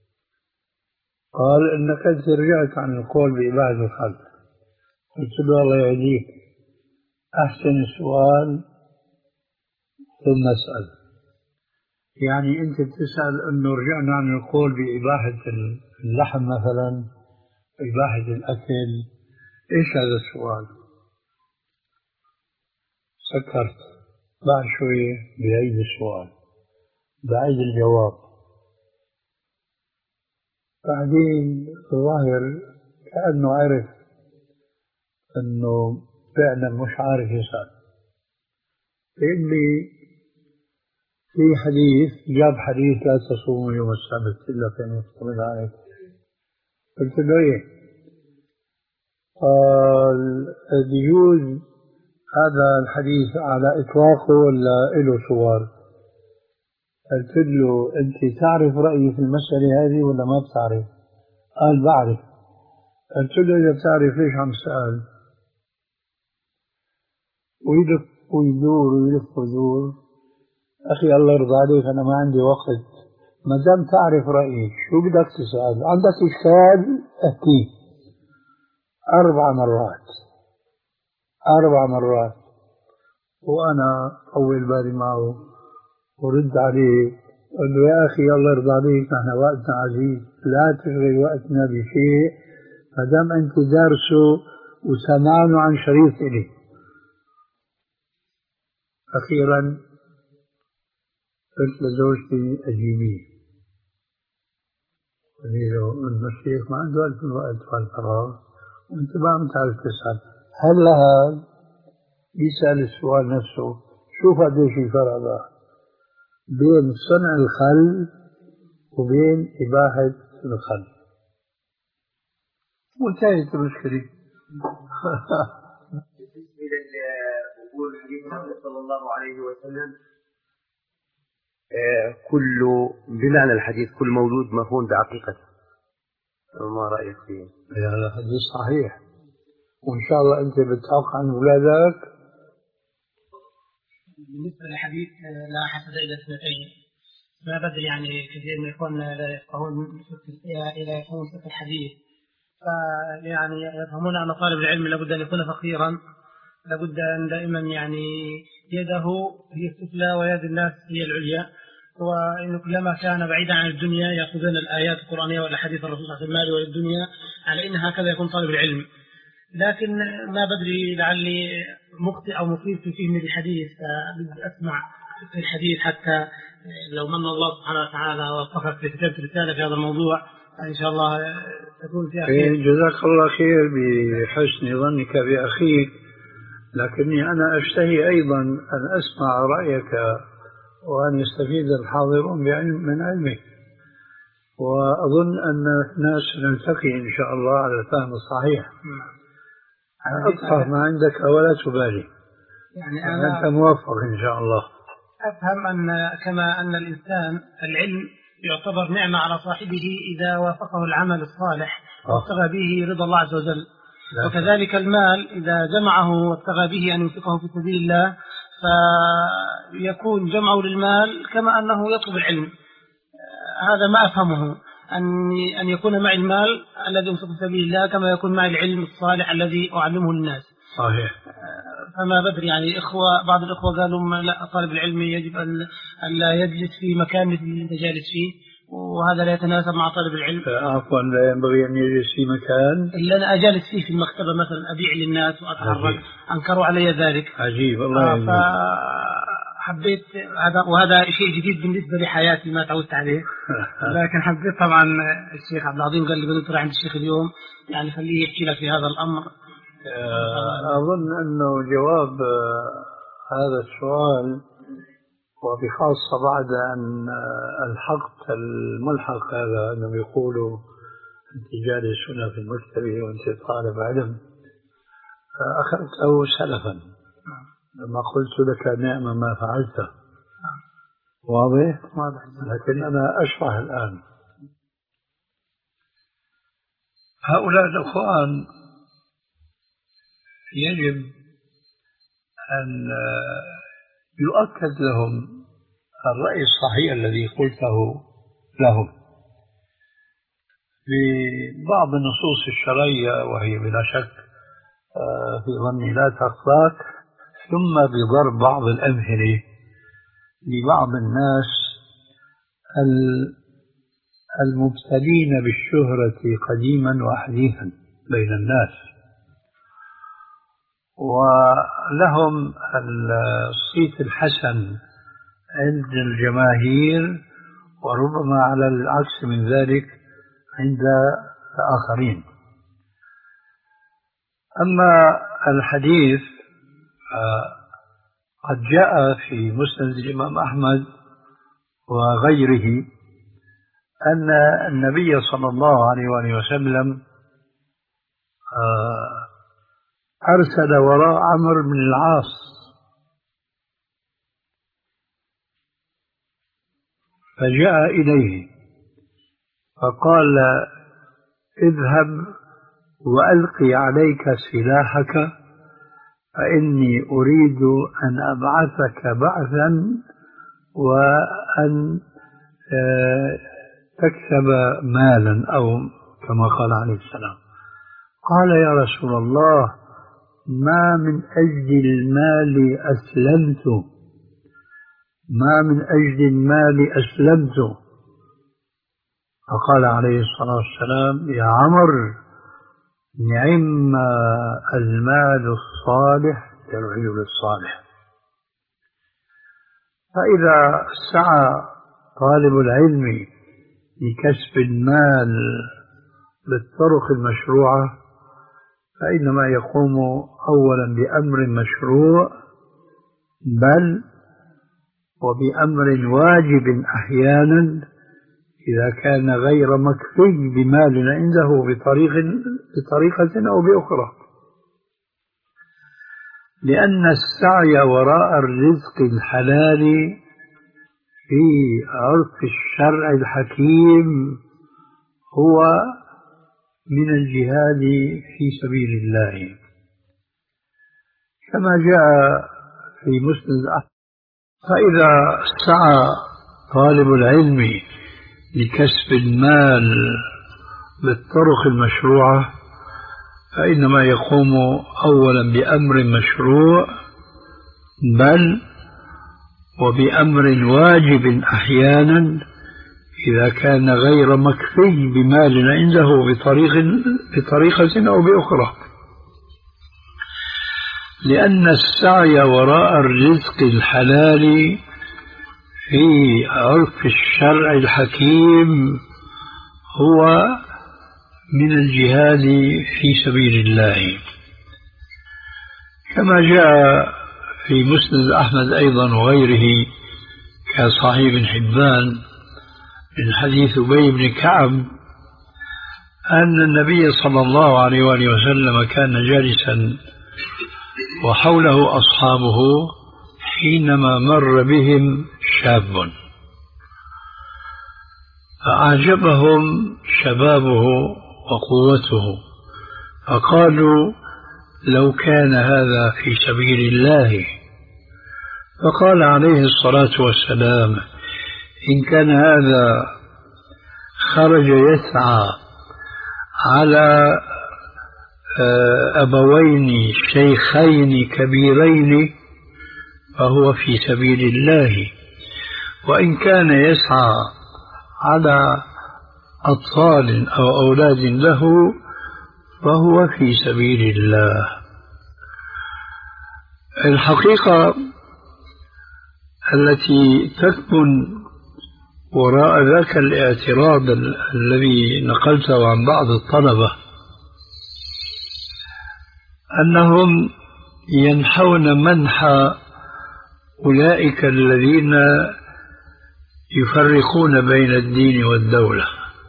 قال إنك أنت رجعت عن القول بإباحة الخد. قلت له الله يهديك، أحسن السؤال ثم اسأل. يعني أنت تسأل أنه رجعنا عن القول بإباحة اللحم مثلا، إباحة الأكل، إيش هذا السؤال؟ سكرت، بعد شوية بعيد السؤال، بعيد الجواب. بعدين الظاهر كأنه عرف أنه فعلا مش عارف يسأل. يقول لي في حديث، جاب حديث لا تصوموا يوم السبت إلا كان يفطر عليك. قلت له إيه؟ قال يجوز هذا الحديث على إطلاقه ولا له صور؟ قلت له أنت تعرف رأيي في المسألة هذه ولا ما بتعرف؟ قال بعرف. قلت له إذا بتعرف ليش عم تسأل؟ ويلف ويدور ويلف ويدور. أخي الله يرضى عليك، أنا ما عندي وقت. ما دام تعرف رأيي شو بدك تسأل؟ عندك إشكال احكي. أربع مرات أربع مرات وأنا طول بالي معه ورد عليه، قل له يا أخي الله يرضى عليك، نحن وقتنا عزيز، لا تشغل وقتنا بشيء ما دام أنت دارسه وسمعنا عن شريط إلي. أخيرا قلت لزوجتي أجيبيه، قلت له إنه الشيخ ما عنده وقت الوقت والفراغ وأنت ما عم تعرف تسأل. هلا هذا يسأل السؤال نفسه، شوف قديش الفرق بقى بين صنع الخل وبين إباحة الخل. وانتهت المشكلة. بالنسبة لقول حديث النبي صلى الله عليه وسلم آه كل بمعنى الحديث كل مولود مفهوم بعقيقته، ما رأيك فيه؟ هذا حديث صحيح، وإن شاء الله أنت بتحق عن أولادك. بالنسبة للحديث لا حسد إلى اثنتين، ما بدل يعني كثير من إخواننا لا يفقهون إلى يفهمون فقه الحديث، فيعني يفهمون أن طالب العلم لابد أن يكون فقيرا، لابد أن دائما يعني يده هي السفلى ويد الناس هي العليا، وإن كلما كان بعيدا عن الدنيا يأخذون الآيات القرآنية والأحاديث الرسول صلى الله عليه وسلم المال والدنيا على إن هكذا يكون طالب العلم. لكن ما بدري لعلي مخطئ أو مصيب في فهم الحديث، فبدي أسمع في الحديث حتى لو من الله سبحانه وتعالى وفقك في كتابة رسالة في هذا الموضوع إن شاء الله تكون فيها خير. جزاك الله خير بحسن ظنك بأخيك، لكني أنا أشتهي أيضا أن أسمع رأيك وأن يستفيد الحاضرون من علمك، وأظن أن الناس نلتقي إن شاء الله على الفهم الصحيح. أفهم ما عندك ولا تبالي، يعني أنا أنت موفق إن شاء الله. أفهم أن كما أن الإنسان العلم يعتبر نعمة على صاحبه إذا وافقه العمل الصالح وابتغى به رضا الله عز وجل، وكذلك المال إذا جمعه وابتغى به أن ينفقه في سبيل الله فيكون جمعه للمال كما أنه يطلب العلم. هذا ما أفهمه، أن أن يكون معي المال الذي ينفق في سبيل الله كما يكون معي العلم الصالح الذي أعلمه للناس. صحيح. فما بدري يعني إخوة بعض الإخوة قالوا لا، طالب العلم يجب أن لا يجلس في مكان مثل اللي أنت جالس فيه، وهذا لا يتناسب مع طالب العلم. عفوا لا ينبغي أن يجلس في مكان اللي أنا أجالس فيه في المكتبة مثلا أبيع للناس وأتحرك، أنكروا علي ذلك. عجيب الله يجزيك. فحبيت هذا، وهذا شيء جديد بالنسبة لحياتي ما تعودت عليه، لكن حبيت طبعا الشيخ عبد العظيم قال لي بدي تروح عند الشيخ اليوم، يعني خليه يحكي لك في هذا الأمر. أظن أنه جواب هذا السؤال وبخاصة بعد أن الحق الملحق هذا أنهم يقولوا أنت جالس هنا في المكتبة وأنت طالب علم، أخذته سلفا لما قلت لك نعم ما فعلته. واضح؟ لكن أنا أشرح الآن. هؤلاء الأخوان يجب أن يؤكد لهم الرأي الصحيح الذي قلته لهم ببعض النصوص الشرعية، وهي بلا شك في ظني لا تخفاك، ثم بضرب بعض الأمثلة لبعض الناس المبتلين بالشهرة قديما وحديثا بين الناس، ولهم الصيت الحسن عند الجماهير، وربما على العكس من ذلك عند الآخرين. أما الحديث قد جاء في مسند الإمام أحمد وغيره أن النبي صلى الله عليه وآله وسلم أرسل وراء عمرو بن العاص فجاء إليه فقال اذهب وألقي عليك سلاحك فإني أريد أن أبعثك بعثا وأن تكسب مالا، أو كما قال عليه السلام. قال يا رسول الله ما من أجل المال أسلمت، ما من أجل المال أسلمت. فقال عليه الصلاة والسلام يا عمرو نعم المال الصالح للرجل الصالح. فإذا سعى طالب العلم لكسب المال بالطرق المشروعة فإنما يقوم أولا بأمر مشروع، بل وبأمر واجب أحيانا إذا كان غير مكفي بمال عنده بطريق بطريقة أو بأخرى، لأن السعي وراء الرزق الحلال في عرف الشرع الحكيم هو من الجهاد في سبيل الله. كما جاء في مسند أحمد. فإذا سعى طالب العلم لكسب المال بالطرق المشروعة فإنما يقوم أولا بأمر مشروع، بل وبأمر واجب أحيانا إذا كان غير مكفي بمال عنده بطريق بطريقة أو بأخرى، لأن السعي وراء الرزق الحلال في عرف الشرع الحكيم هو من الجهاد في سبيل الله، كما جاء في مسند أحمد أيضا وغيره كصحيح ابن حبان من حديث أبي بن كعب أن النبي صلى الله عليه وآله وسلم كان جالسا وحوله أصحابه حينما مر بهم شاب فأعجبهم شبابه وقوته، فقالوا لو كان هذا في سبيل الله، فقال عليه الصلاة والسلام إن كان هذا خرج يسعى على أبوين شيخين كبيرين فهو في سبيل الله، وإن كان يسعى على أطفال أو أولاد له فهو في سبيل الله. الحقيقة التي تكمن وراء ذاك الاعتراض الذي نقلته عن بعض الطلبة أنهم ينحون منح أولئك الذين يفرقون بين الدين والدولة،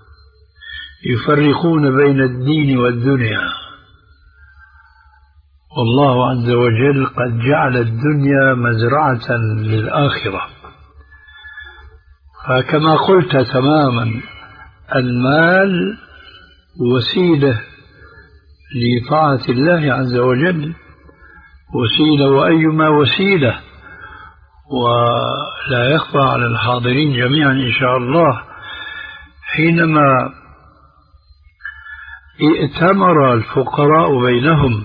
يفرقون بين الدين والدنيا، والله عز وجل قد جعل الدنيا مزرعة للآخرة. فكما قلت تماما المال وسيلة لطاعة الله عز وجل، وسيلة وأيما وسيلة، ولا يخفى على الحاضرين جميعا إن شاء الله حينما ائتمر الفقراء بينهم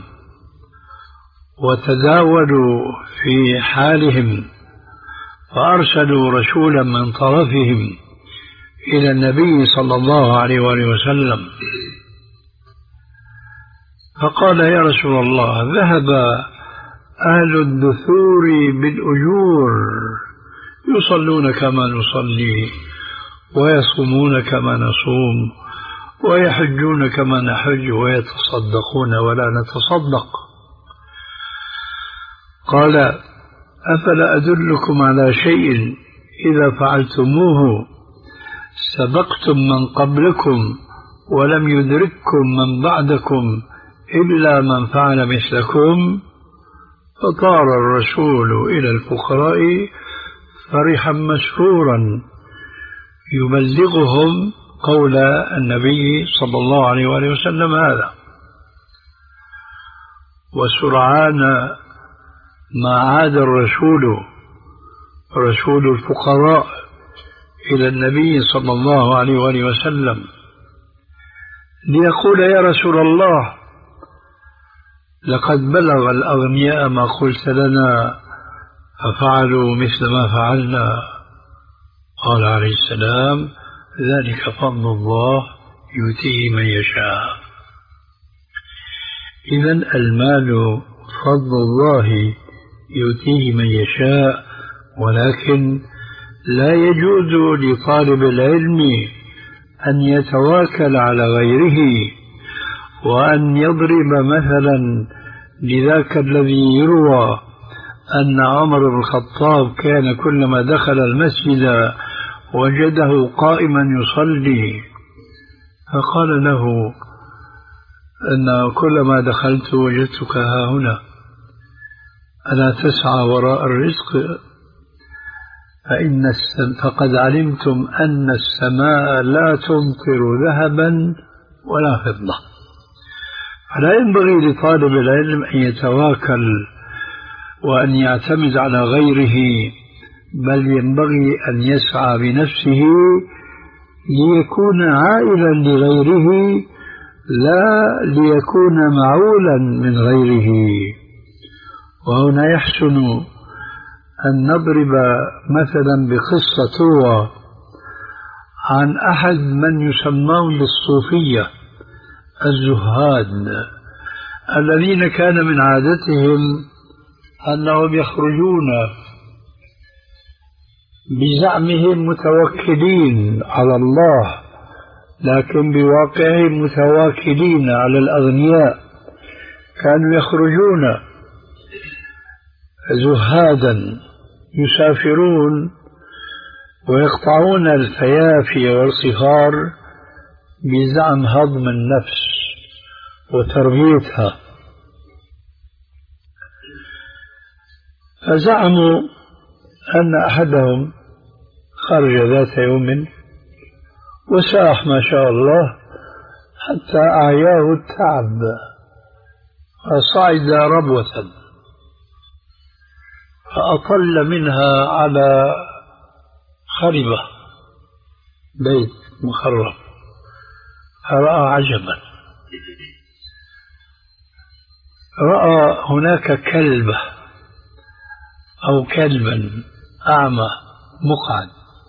وتداولوا في حالهم فأرسلوا رسولا من طرفهم إلى النبي صلى الله عليه وآله وسلم فقال يا رسول الله ذهب أهل الدثور بالأجور يصلون كما نصلي ويصومون كما نصوم ويحجون كما نحج ويتصدقون ولا نتصدق. قال أفلا أدلكم على شيء إذا فعلتموه سبقتم من قبلكم ولم يدرككم من بعدكم إلا من فعل مثلكم؟ فطار الرسول إلى الفقراء فرحا مسرورا يبلغهم قول النبي صلى الله عليه وآله وسلم هذا، وسرعان ما عاد الرسول رسول الفقراء إلى النبي صلى الله عليه وآله وسلم ليقول يا رسول الله لقد بلغ الأغنياء ما قلت لنا ففعلوا مثل ما فعلنا. قال عليه السلام ذلك فضل الله يؤتيه من يشاء. إذن المال فضل الله يؤتيه من يشاء، ولكن لا يجوز لطالب العلم أن يتواكل على غيره وأن يضرب مثلا لذاك الذي يروى أن عمر بن الخطاب كان كلما دخل المسجد وجده قائما يصلي فقال له أن كلما دخلت وجدتك ها هنا ألا تسعى وراء الرزق فإن فقد علمتم أن السماء لا تمطر ذهبا ولا فضة. فلا ينبغي لطالب العلم أن يتواكل وأن يعتمد على غيره، بل ينبغي أن يسعى بنفسه ليكون عائلا لغيره لا ليكون معولا من غيره. وهنا يحسن أن نضرب مثلا بقصة تروى عن أحد من يسمون بالصوفية الزهاد، الذين كان من عادتهم أنهم يخرجون بزعمهم متوكلين على الله، لكن بواقعهم متواكلين على الأغنياء. كانوا يخرجون زهادا يسافرون ويقطعون الفيافي والصخار بزعم هضم النفس وتربيتها. فزعموا أن أحدهم خرج ذات يوم وساح ما شاء الله حتى أعياه التعب فصعد ربوة فأطل منها على خربة بيت مخرب، فرأى عجبا، رأى هناك كلبة أو كلبا أعمى مقعد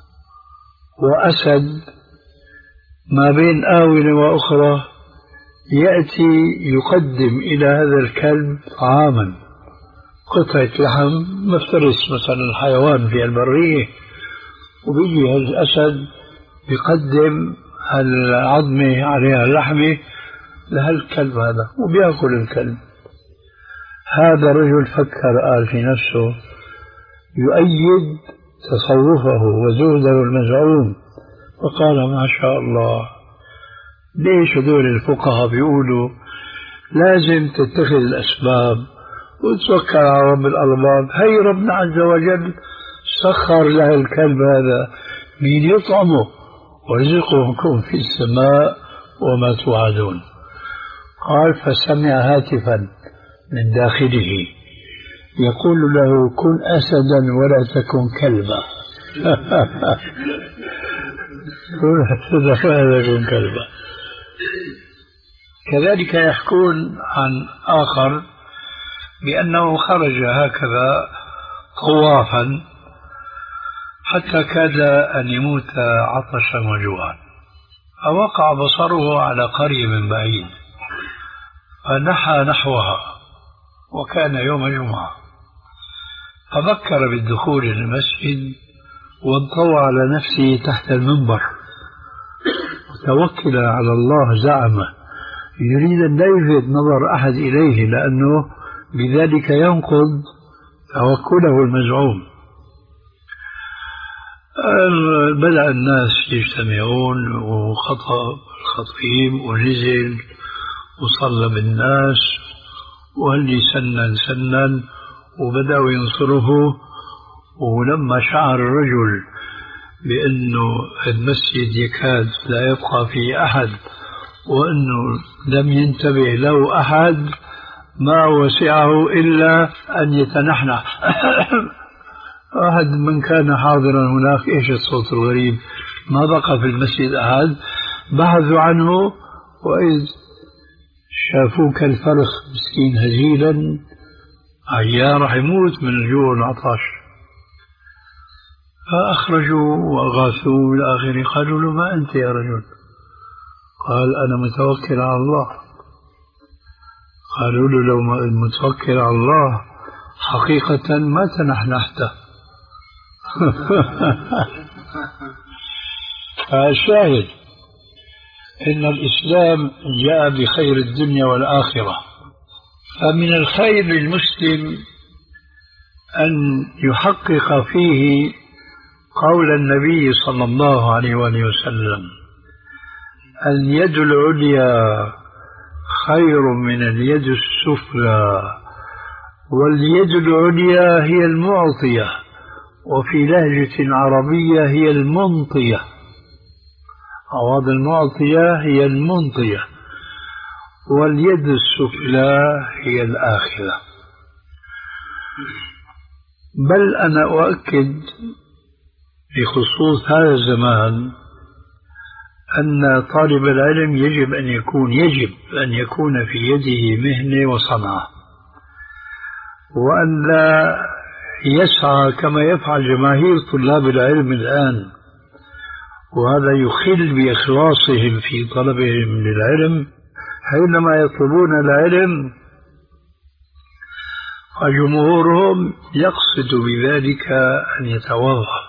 وأسد ما بين آونة وأخرى يأتي يقدم إلى هذا الكلب طعاما، قطعة لحم مفترس مثلا الحيوان في البرية، وبيجي هذا الأسد يقدم العظمة عليها اللحمة لهالكلب هذا وبيأكل الكلب. هذا رجل فكر قال في نفسه يؤيد تصوفه وزهده المزعوم، وقال ما شاء الله، ليش هذول الفقهاء بيقولوا لازم تتخذ الأسباب وتوكل على رب الأرباب؟ هي ربنا عز وجل سخر له الكلب هذا مين يطعمه، ورزقكم في السماء وما توعدون. قال فسمع هاتفا من داخله يقول له كن أسدا ولا تكن كلبا. كن أسدا ولا تكن كلبا. كذلك يحكون عن آخر بأنه خرج هكذا طوافا حتى كاد أن يموت عطشا وجوعا، فوقع بصره على قرية من بعيد فنحى نحوها، وكان يوم جمعة، ففكر بالدخول إلى المسجد وانطوى على نفسه تحت المنبر وتوكل على الله زعمه، يريد أن لا يلفت نظر أحد إليه لأنه بذلك ينقض توكله المزعوم. بدأ الناس يجتمعون وخطب الخطيب ونزل وصلى بالناس، واللي سنن سنن وبدأوا ينصره. ولما شعر الرجل بأنه المسجد يكاد لا يبقى فيه أحد وأنه لم ينتبه له أحد، ما وسعه إلا أن يتنحنح. أحد من كان حاضرا هناك إيش الصوت الغريب، ما بقى في المسجد أحد، بحثوا عنه وإذ شافوه كالفرخ مسكين هزيلا عيان راح يموت من الجوع والعطش. فأخرجوا وأغاثوا إلى آخره. قالوا له ما أنت يا رجل؟ قال أنا متوكل على الله. قالوا له لو متوكل على الله حقيقة ما تنحنحت. فالشاهد إن الإسلام جاء بخير الدنيا والآخرة، فمن الخير للمسلم أن يحقق فيه قول النبي صلى الله عليه وآله وسلم اليد العليا خير من اليد السفلى، واليد العليا هي المعطية، وفي لهجة عربية هي المنطية، أو المعطية هي المنطية، واليد السفلى هي الآخرة. بل أنا أؤكد بخصوص هذا الزمان أن طالب العلم يجب أن يكون يجب أن يكون في يده مهنة وصنعة، وأن لا يسعى كما يفعل جماهير طلاب العلم الآن، وهذا يخل بإخلاصهم في طلبهم للعلم حينما يطلبون العلم، وجمهورهم يقصد بذلك أن يتوظف.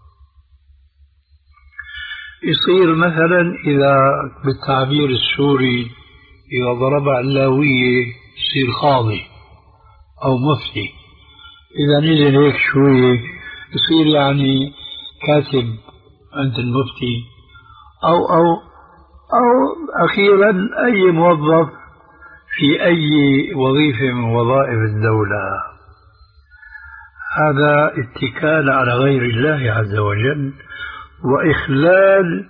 يصير مثلا إذا بالتعبير السوري إذا ضرب علاوية يصير قاضي أو مفتي، إذا نزل هيك شوية يصير يعني كاتب عند المفتي، أو أو أو أخيرا أي موظف في أي وظيفة من وظائف الدولة. هذا اتكال على غير الله عز وجل، وإخلال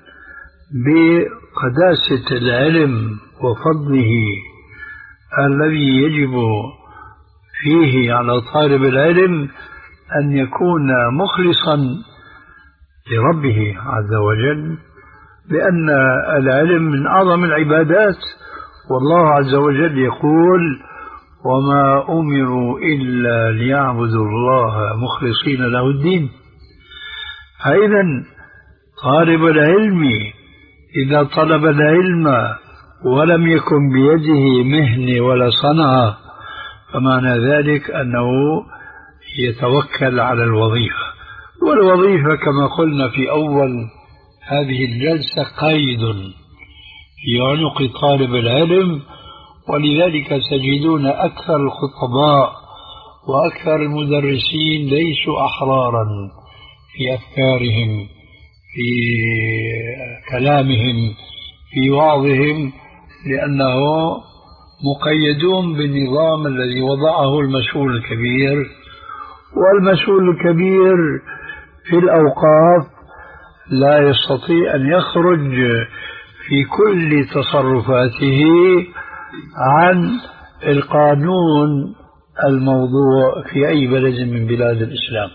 بقداسة العلم وفضله الذي يجب فيه على طالب العلم أن يكون مخلصا لربه عز وجل، لأن العلم من أعظم العبادات، والله عز وجل يقول: وما أمروا إلا ليعبدوا الله مخلصين له الدين. فإذا طالب العلم إذا طلب العلم ولم يكن بيده مهنة ولا صنعة فمعنى ذلك أنه يتوكل على الوظيفة، والوظيفة كما قلنا في أول هذه الجلسة قيد في عنق طالب العلم، ولذلك تجدون أكثر الخطباء وأكثر المدرسين ليسوا أحرارا في أفكارهم، في كلامهم، في وعظهم، لأنه مقيدون بالنظام الذي وضعه المسؤول الكبير، والمسؤول الكبير في الأوقاف لا يستطيع أن يخرج في كل تصرفاته عن القانون الموضوع في أي بلد من بلاد الإسلام.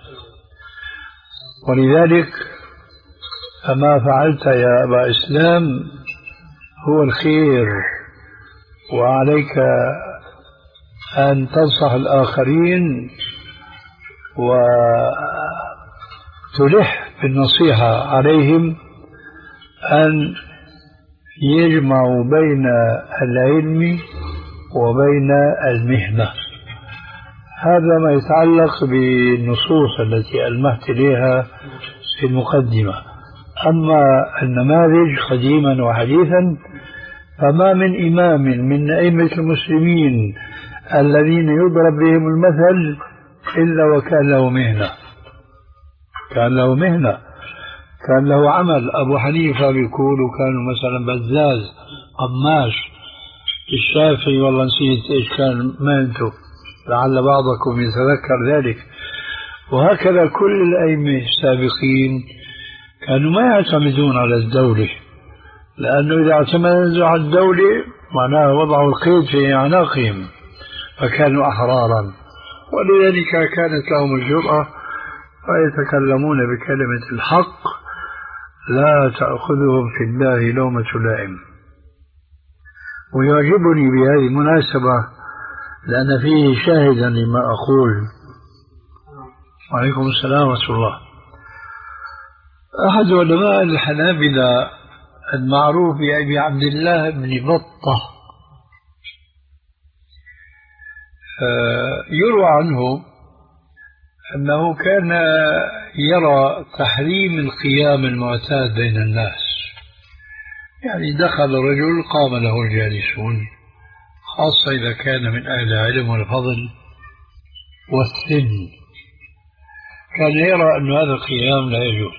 ولذلك فما فعلت يا أبا إسلام هو الخير، وعليك أن تنصح الآخرين وتلح بالنصيحة عليهم أن يجمعوا بين العلم وبين المهنة. هذا ما يتعلق بالنصوص التي ألمحت إليها في المقدمة. أما النماذج قديما وحديثا فما من إمام من أئمة المسلمين الذين يضرب بهم المثل إلا وكان له مهنة، كان له مهنة، كان له عمل. أبو حنيفة بيقولوا كانوا مثلا بزاز، قماش. الشافعي والله نسيت إيش كان مهنته، لعل بعضكم يتذكر ذلك. وهكذا كل الأئمة السابقين كانوا ما يعتمدون على الدولة، لأنه إذا اعتمدوا على الدولة معناه وضعوا القيد في أعناقهم، فكانوا أحرارا، ولذلك كانت لهم الجرأة ويتكلمون بكلمة الحق لا تأخذهم في الله لومة لائم. ويعجبني بهذه المناسبة لأن فيه شاهدا لما أقول. وعليكم السلام ورحمة الله. أحد علماء الحنابلة المعروف بأبي عبد الله بن بطة يروى عنه أنه كان يرى تحريم القيام المعتاد بين الناس، يعني دخل رجل قام له الجالسون، خاصة إذا كان من أهل العلم والفضل والسن، كان يرى أن هذا القيام لا يجوز.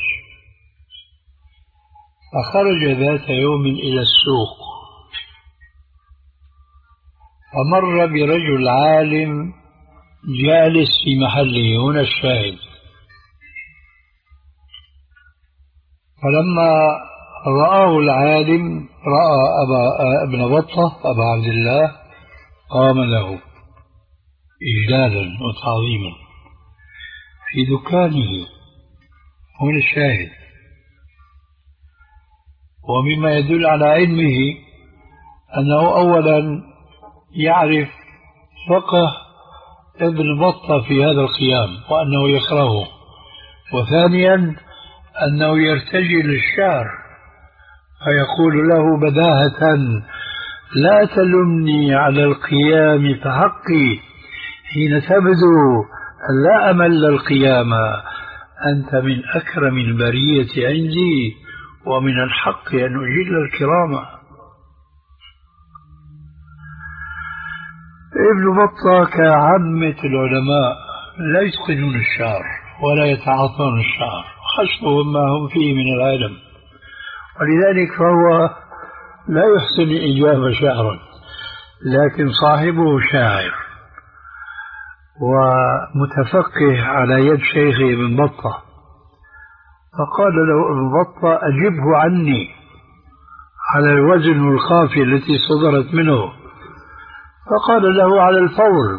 فخرج ذات يوم إلى السوق فمر برجل عالم جالس في محله، هنا الشاهد. فلما رآه العالم، رأى أبا ابن بطة أبا عبد الله، قام له إجلالا وتعظيما في دكانه. هنا الشاهد. ومما يدل على علمه أنه أولا يعرف فقه ابن بطة في هذا القيام وأنه يكرهه، وثانيا أنه يرتجل الشعر فيقول له بداهة: لا تلمني على القيام فحقي حين تبدو أن لا أمل القيام، أنت من أكرم البرية عندي ومن الحق أن أجل الكرامة. ابن بطة كعامة العلماء لا يتقنون الشعر ولا يتعاطون الشعر، حسبهم ما هم فيه من العلم، ولذلك فهو لا يحسن إجابة شعرا، لكن صاحبه شاعر ومتفقه على يد شيخه ابن بطة، فقال له ابن بطة: أجبه عني على الوزن والقافية التي صدرت منه. فقال له على الفور: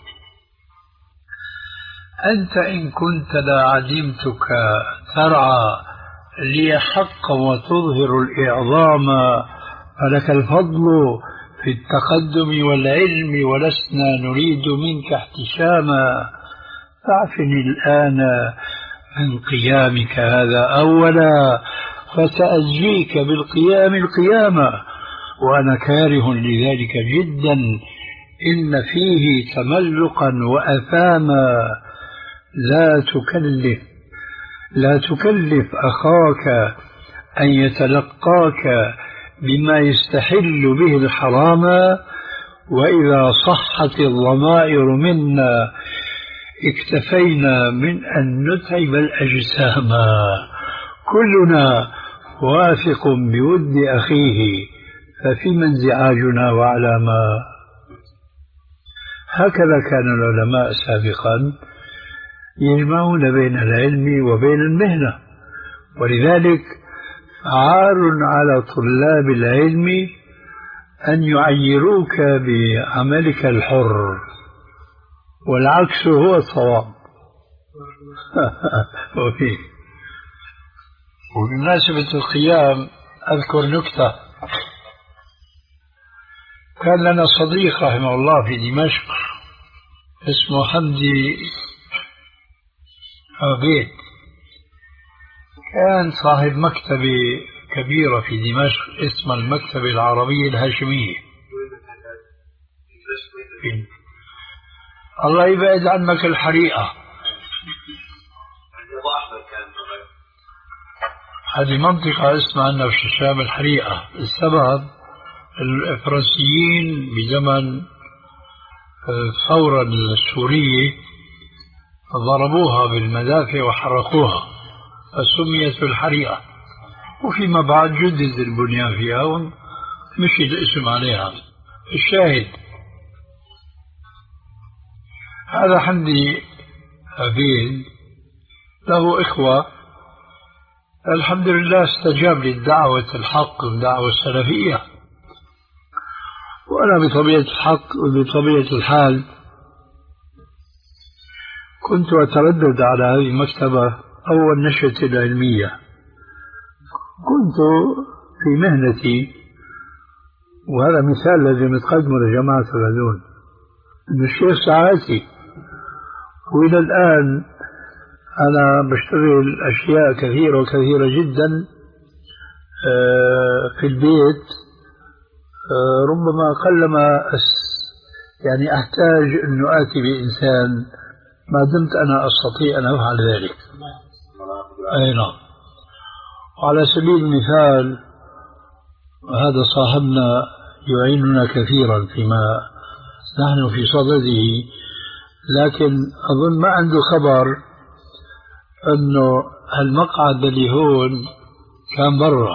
أنت إن كنت لعلمتك ترعى لي حقا وتظهر الإعظام، فلك الفضل في التقدم والعلم، ولسنا نريد منك احتشاما، فاعفني الآن من قيامك هذا أولا، فسأجزيك بالقيام القيامة، وأنا كاره لذلك جدا، إن فيه تملقا وأثاما. لا تكلف لا تكلف أخاك أن يتلقاك بما يستحل به الحرام، وإذا صحت الضمائر منا اكتفينا من أن نتعب الأجسام، كلنا واثق بود أخيه، ففيما انزعاجنا وعلى ما. هكذا كان العلماء سابقا يجمعون بين العلم وبين المهنة، ولذلك عار على طلاب العلم أن يعيروك بعملك الحر، والعكس هو الصواب. وبمناسبة القيام أذكر نكتة. كان لنا صديق رحمه الله في دمشق اسمه حمدي عبيد، كان صاحب مكتبة كبيرة في دمشق اسمها المكتبة العربية الهاشمية. الله يبعد عنك الحريقة، هذه منطقة اسمها أنها في الشام الحريقة. السبب الفرنسيين بزمن الثورة السورية ضربوها بالمدافع وحرقوها فسميت بالحريقة، وفيما بعد جدد البنيان فيها ومشي الاسم عليها. الشاهد هذا حمدي عبيد له إخوة الحمد لله استجاب للدعوة الحق والدعوة السلفية، وأنا بطبيعة الحق وبطبيعة الحال كنت أتردد على هذه المكتبة أول نشأة العلمية. كنت في مهنتي، وهذا مثال لازم يتقدمه لجماعة الغزون، أن الشيخ ساعاتي، وإلى الآن أنا بشتغل أشياء كثيرة وكثيرة جدا في البيت، ربما قلما يعني أحتاج أن آتي بإنسان ما دمت أنا أستطيع أن أفعل ذلك. أي نعم. وعلى سبيل المثال هذا صاحبنا يعيننا كثيرا فيما نحن في صدده، لكن أظن ما عنده خبر أنه المقعد اللي هون كان برا،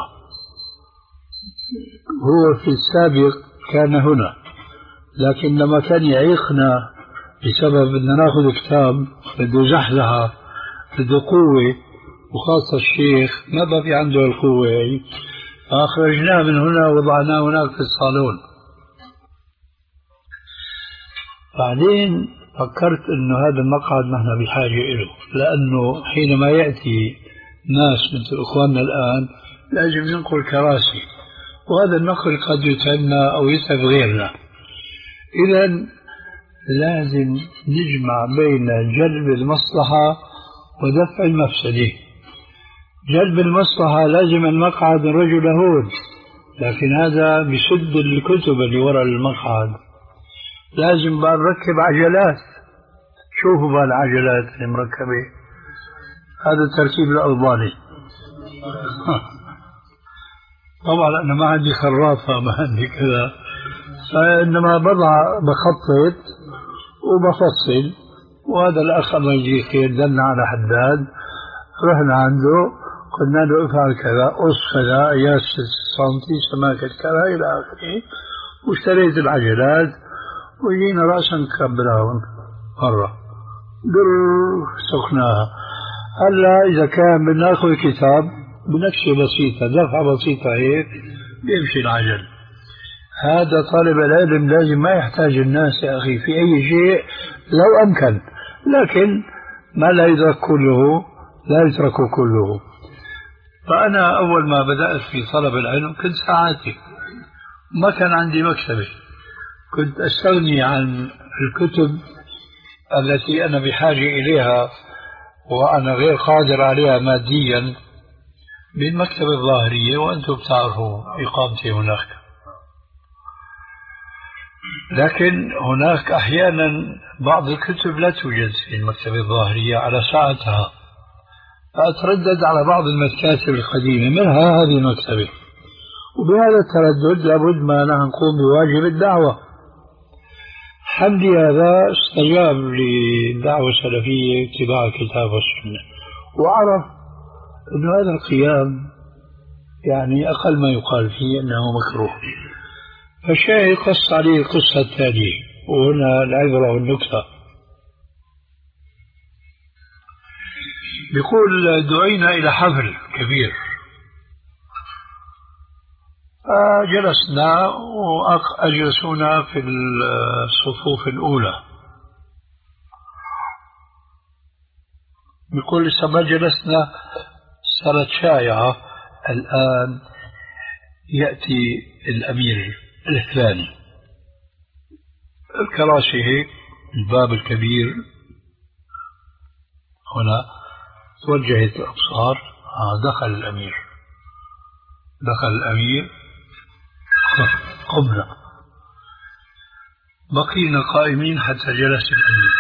هو في السابق كان هنا، لكن لما كان يعيقنا بسبب أن ناخذ كتاب بده زحزحة بده قوة، وخاصة الشيخ ما بقى في عنده القوة يعني، فأخرجناه من هنا وضعناه هناك في الصالون. بعدين فكرت أنه هذا المقعد نحن بحاجة إله، لأنه حينما يأتي ناس مثل إخواننا الآن لازم ينقل كراسي، وهذا النقل قد يتعبنا أو يتعب غيرنا. إذا لازم نجمع بين جلب المصلحة ودفع المفسدة. جلب المصلحة لازم المقعد الرجل هون، لكن هذا بسد الكتب اللي وراء المقعد. لازم بقى نركب عجلات، شوفوا بقى العجلات المركبة، هذا التركيب الألباني. طبعا أنا ما عندي خرافة، ما عندي كذا، فإنما بضع بخطط وبفصل. وهذا الأخ ما يجي خير دلنا على حداد، رحنا عنده قلنا له افعل كذا، قص كذا، قياس سنتي، سماكة كذا إلى آخره، واشتريت العجلات وجينا رأسا نكبرها مرة در سخناها. هلا إذا كان بدنا ناخذ كتاب بنكشة بسيطة، دفعة بسيطة هيك بيمشي العجل. هذا طالب العلم لازم ما يحتاج الناس يا أخي في أي شيء لو أمكن، لكن ما لا يدرك كله لا يترك كله. فأنا أول ما بدأت في طلب العلم كنت ساعاتي ما كان عندي مكتبة، كنت أستغني عن الكتب التي أنا بحاجة إليها وأنا غير قادر عليها ماديا بالمكتبة الظاهرية، وأنتم بتعرفوا إقامتي هناك. لكن هناك أحيانا بعض الكتب لا توجد في المكتبة الظاهرية على ساعتها، فأتردد على بعض المكاتب القديمة منها هذه المكتبة. وبهذا التردد لابد ما نحن نقوم بواجب الدعوة. حمدي هذا استجاب للدعوة السلفية اتباع الكتاب والسنة، وعرف أن هذا القيام يعني أقل ما يقال فيه أنه مكروه. فالشاهد قص عليه القصة التالية، وهنا العبرة والنكتة. بيقول دعينا إلى حفل كبير، فجلسنا وأجلسونا في الصفوف الأولى. بيقول لسه ما جلسنا، صارت شائعة الآن يأتي الأمير الثاني، الكراسي هيك، الباب الكبير هنا، توجهت الأبصار، دخل الأمير دخل الأمير قمنا، بقينا قائمين حتى جلس الأمير.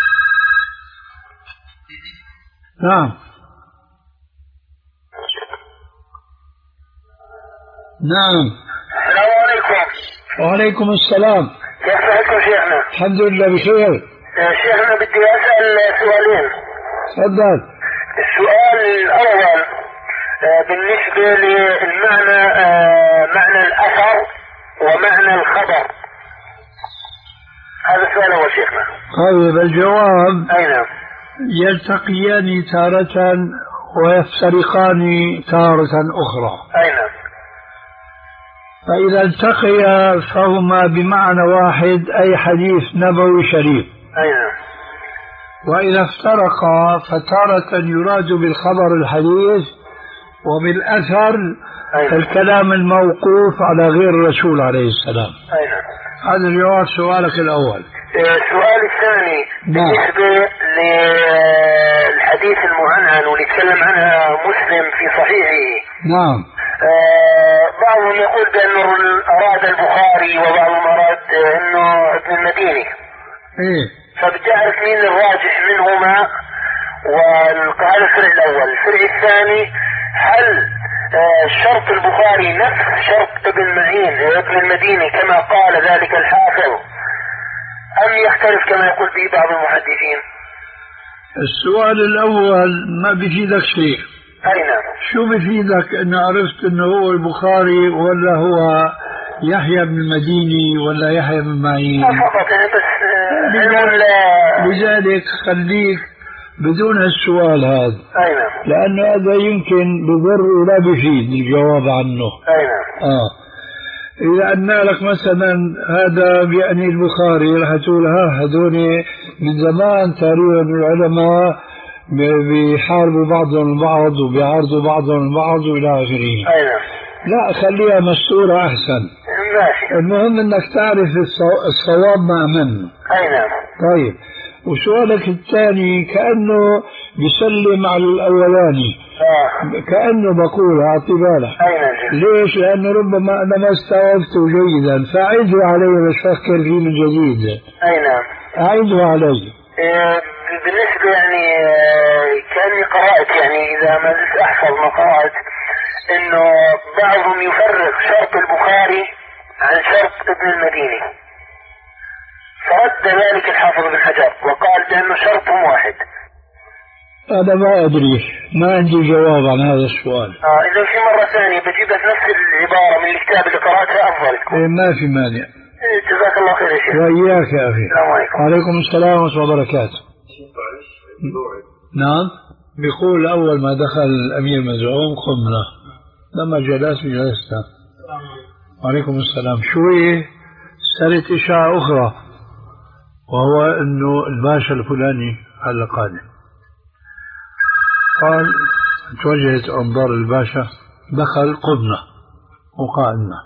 نعم نعم. السلام عليكم. وعليكم السلام. كيف حالكم شيخنا؟ الحمد لله بخير. شيخنا بدي أسأل سؤالين. تفضل. السؤال الأول بالنسبة للمعنى، معنى الأثر ومعنى الخبر، هذا السؤال هو شيخنا. طيب الجواب أي نعم. يلتقيان تارة ويفترقان تارة أخرى. أي نعم. فإذا التقيا فهما بمعنى واحد، أي حديث نبوي شريف. أي نعم. وإذا افترقا فتارة يراد بالخبر الحديث، وبالأثر الكلام الموقوف على غير الرسول عليه السلام. أي نعم. هذا جواب سؤالك الأول. السؤال الثاني بالنسبة للحديث المعنعن واللي تكلم عنها مسلم في صحيحه. نعم. آه بعضهم يقول بأنه أراد البخاري وبعضهم أراد أنه ابن المديني. إيه. فبدي أعرف مين الراجح منهما، وهذا الفرع الأول. الفرع الثاني، هل آه شرط البخاري نفس شرط ابن معين ابن المديني كما قال ذلك الحافظ، أم يختلف كما يقول به بعض المحدثين؟ السؤال الأول ما بيفيدك شيء. أي نعم. شو بيفيدك أن عرفت أنه هو البخاري ولا هو يحيى بن المديني ولا يحيى بن معين؟ فقط بس آه لذلك خليك بدون السؤال هذا. أي نعم. لأن هذا يمكن بضر ولا بفيد الجواب عنه. أي نعم. آه. إذا أن لك مثلا هذا بيعني البخاري رح تقول ها هذول من زمان تقريبا العلماء بيحاربوا بعضهم البعض وبيعارضوا بعضهم البعض وإلى آخره. أيوة. لا خليها مستورة أحسن. ماشي. المهم أنك تعرف الصواب مع من. أي نعم. طيب وسؤالك الثاني كأنه بيسلم على الأولاني. آه. كأنه بقول أعطي بالك. أي نعم. ليش؟ لأنه ربما أنا ما استوعبته جيدا فأعيده علي بفكر فيه من جديد. أي نعم. أعيده علي. إيه بالنسبة يعني كأني قرأت يعني إذا ما زلت أحفظ ما قرأت إنه بعضهم يفرق شرط البخاري عن شرط ابن المديني، فرد ذلك الحافظ بن حجر وقال بأنه شرطهم واحد. أنا ما أدري، ما عندي جواب عن هذا السؤال. آه إذا في مرة ثانية بجيب لك نفس العبارة من الكتاب اللي قرأتها أفضل لكم. إيه ما في مانع. إيه جزاك الله خير يا شيخ. وإياك يا أخي. السلام عليكم. وعليكم السلام ورحمة الله وبركاته. نعم بيقول أول ما دخل الأمير مزعوم قمنا، لما جلس جلسنا. وعليكم السلام. شوي صارت إشاعة أخرى وهو أنه الباشا الفلاني هلا قادم، قال توجهت أنظار الباشا، دخل قمنا وقعدنا.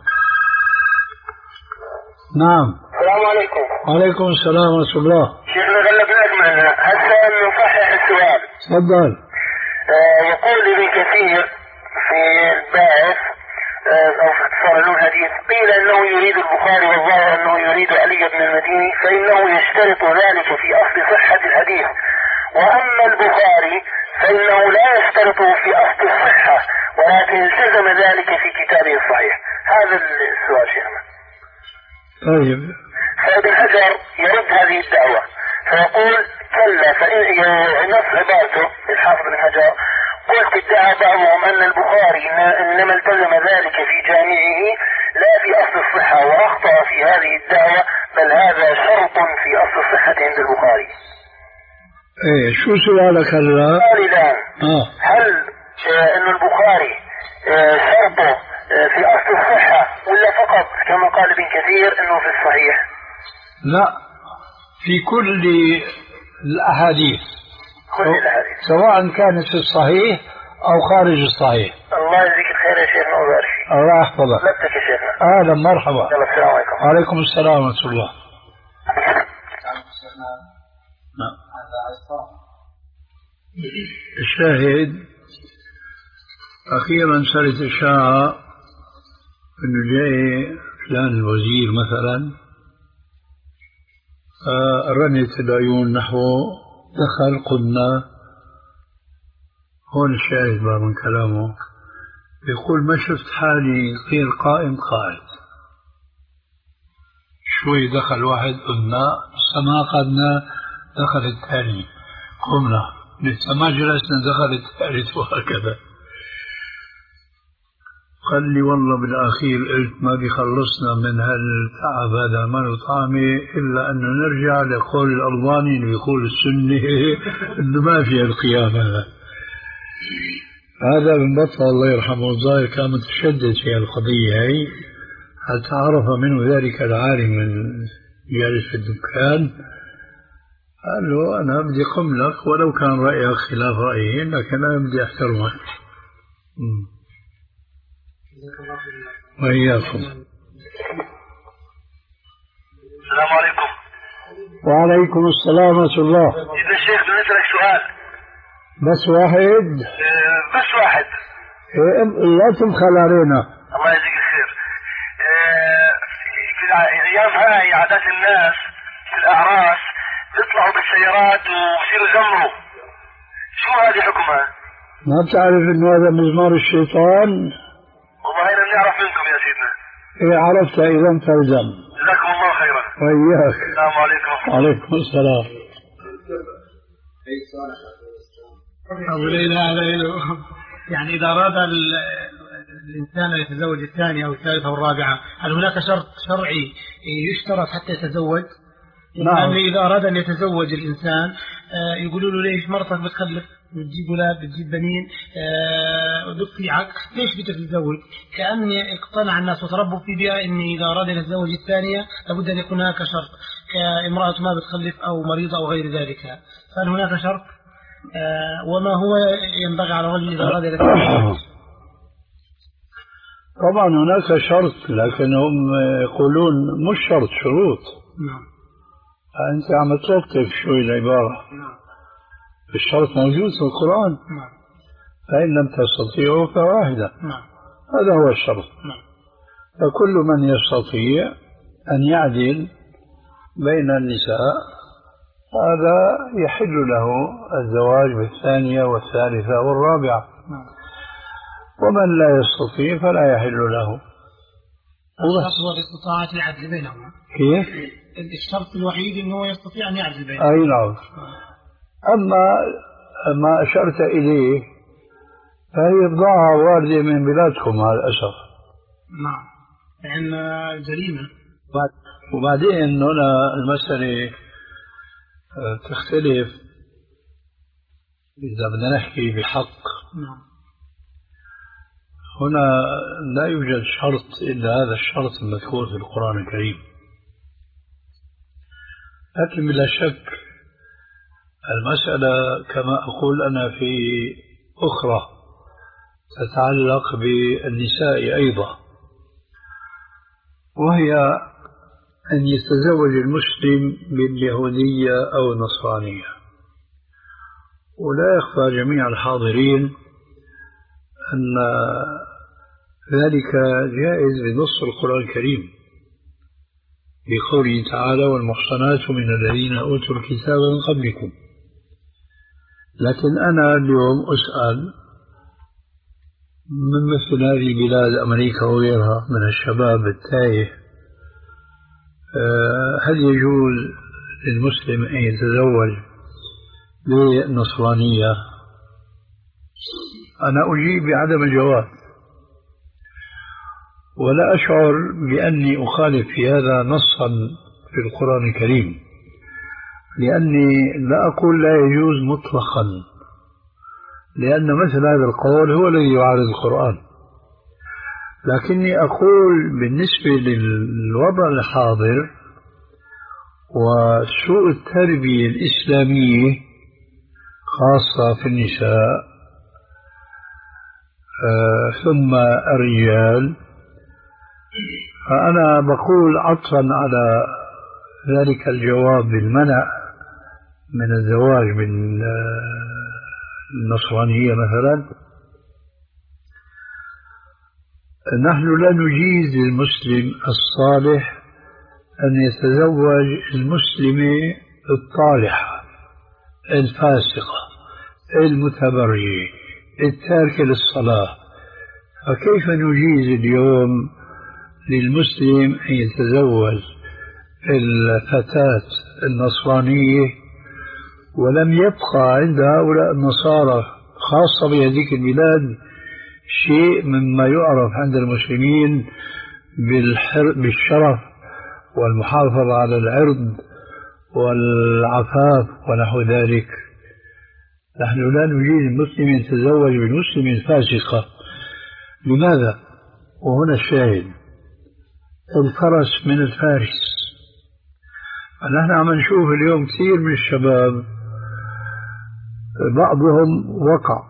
نعم. السلام عليكم. وعليكم السلام ورحمة الله. شيخنا غلبناك معنا، هسه نصحح السؤال. تفضل. آه يقول ابن كثير في الباعث آه أو في اختصار له الحديث، قيل أنه يريد البخاري والظاهر أنه يريد علي بن المديني، فإنه يشترط ذلك في أصل صحة الحديث، وأما البخاري فإنه لا يشترطه في أصل الصحة ولكن التزم ذلك في كتابه الصحيح. هذا السؤال شيخنا. طيب. فابن حجر يرد هذه الدعوة فيقول كلا، فإن نص عبارته الحافظ بن حجر قلت ادعى بعضهم أن البخاري إنما التزم ذلك في جامعه لا في أصل الصحة وأخطأ في هذه الدعوة، بل هذا شرط في أصل الصحة عند البخاري. ايه شو سؤالك هلا؟ سؤالي الآن آه. هل آه أن البخاري آه شرطه آه في أصل الصحة ولا فقط كما قال ابن كثير أنه في الصحيح؟ لا، في كل الأحاديث، كل الأحاديث سواء كانت في الصحيح أو خارج الصحيح. الله يجزيك الخير يا شيخنا ويبارك فيك. الله يحفظك. لبتك يا شيخنا. أهلا مرحبا. يلا السلام عليكم. وعليكم السلام ورحمة الله. نعم. الشاهد أخيرا صارت إشاعة أنه جاي فلان الوزير مثلا، رنت العيون نحوه، دخل قلنا. هون الشاهد بقى من كلامه يقول ما شفت حالي غير قائم قاعد. شوي دخل واحد قلنا، لسه ما قعدنا، دخل الثاني قمنا، لسه ما جلسنا دخل الثالث، وهكذا. قال لي والله بالأخير قلت ما بيخلصنا من هالتعب هذا، ما له طعمه إلا أنه نرجع لقول الألباني اللي يقول السنة إنه ما في القيام. هذا هذا من بطل الله يرحمه الظاهر كان متشدد في القضية هي، حتى عرف منه ذلك العالم الجالس في الدكان، قال له أنا بدي قم لك ولو كان رأيك خلاف رأيي، لكن أنا بدي أحترمك. وإياكم. السلام عليكم. وعليكم السلام ورحمة الله. إذا الشيخ بدي أسألك سؤال. بس واحد؟ أه بس واحد. إيه لا تبخل علينا. الله يجزيك الخير. أه في الأيام هاي عادات الناس في الأعراس يطلعوا بالسيارات ويصيروا يزمروا، شو هذه حكمها؟ ما بتعرف إنه هذا مزمار الشيطان؟ والله أنا بنعرف منكم يا سيدنا. إيه عرفت إذا تلزم. جزاكم الله خيرا. وإياك. السلام عليكم. وعليكم السلام. أبو ليلى على يعني إذا أراد الإنسان أن يتزوج الثانية أو الثالثة أو الرابعة، هل هناك شرط شرعي يشترط حتى يتزوج؟ نعم. إذا أراد أن يتزوج الإنسان يقولوا له ليش مرتك بتخلف، بتجيب أولاد، بتجيب بنين، بتطيعك، ليش بدك تتزوج؟ كأن اقتنع الناس وتربوا في بيئة إن إذا أراد أن يتزوج الثانية لابد أن يكون هناك شرط، كامرأة ما بتخلف أو مريضة أو غير ذلك. فهل هناك شرط؟ وما هو ينبغي على الرجل إذا أراد أن يتزوج؟ طبعا هناك شرط، لكنهم يقولون مش شرط، شروط. نعم. أنت عم تلطف شوي العبارة. نعم. الشرط موجود في القرآن. نعم. فإن لم تستطيعوا فواحدة. نعم. هذا هو الشرط. نعم. فكل من يستطيع أن يعدل بين النساء هذا يحل له الزواج بالثانية والثالثة والرابعة. نعم. ومن لا يستطيع فلا يحل له. الشرط هو الاستطاعة العدل بينهما. كيف؟ الشرط الوحيد أنه يستطيع أن يعدل بينهما. أي نعم. أما ما أشرت إليه فهي بضاعة واردة من بلادكم مع الأسف. نعم. لأن جريمة. وبعدين هنا المسألة تختلف إذا بدنا نحكي بحق. نعم. هنا لا يوجد شرط إلا هذا الشرط المذكور في القرآن الكريم. لكن بلا شك المسألة كما أقول أنا في أخرى تتعلق بالنساء أيضا، وهي أن يتزوج المسلم باليهودية أو النصرانية. ولا يخفى جميع الحاضرين أن ذلك جائز بنص القرآن الكريم بقوله تعالى والمحصنات من الذين أوتوا الكتاب من قبلكم. لكن أنا اليوم أسأل من مثل هذه البلاد أمريكا وغيرها من الشباب التائه، هل يجوز للمسلم أن يتزوج بالنصرانية؟ أنا أجيب بعدم الجواز، ولا أشعر بأني أخالف في هذا نصا في القرآن الكريم، لأني لا أقول لا يجوز مطلقا، لأن مثل هذا القول هو الذي يعارض القرآن. لكني أقول بالنسبة للوضع الحاضر وسوء التربية الإسلامية خاصة في النساء آه ثم الرجال، فأنا بقول عطفا على ذلك الجواب بالمنع من الزواج من النصرانية مثلا، نحن لا نجيز للمسلم الصالح أن يتزوج المسلمة الطالحة الفاسقة المتبرجة التاركة للصلاة. فكيف نجيز اليوم للمسلم أن يتزوج الفتاة النصرانية ولم يبقى عند هؤلاء النصارى خاصة بهذه البلاد شيء مما يعرف عند المسلمين بالشرف والمحافظة على العرض والعفاف ونحو ذلك؟ نحن لا نجيز المسلم يتزوج بالمسلم فاسقة. لماذا؟ وهنا الشاهد، الفرس من الفارس. نحن عم نشوف اليوم كثير من الشباب بعضهم وقع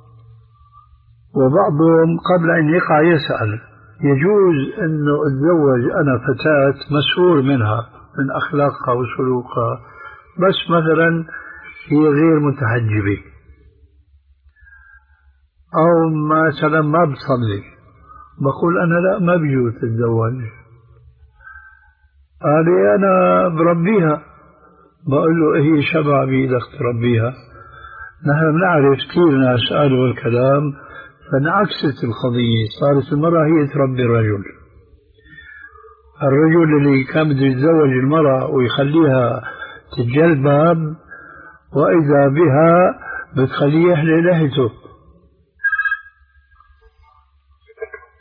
وبعضهم قبل أن يقع يسأل يجوز أنه أتزوج أنا فتاة مسؤول منها من أخلاقها وسلوكها، بس مثلا هي غير متحجبة أو مثلا ما بتصلي، بقول أنا لا ما بيجوز تتزوج. قال لي أنا بربيها، بقول له هي شبع بيدك تربيها. نحن بنعرف كثير ناس قالوا الكلام فانعكست القضية، صارت المرأة هي تربي الرجل. الرجل اللي كان بده يتزوج المرأة ويخليها تتجلبب وإذا بها بتخليه يحلي لحيته.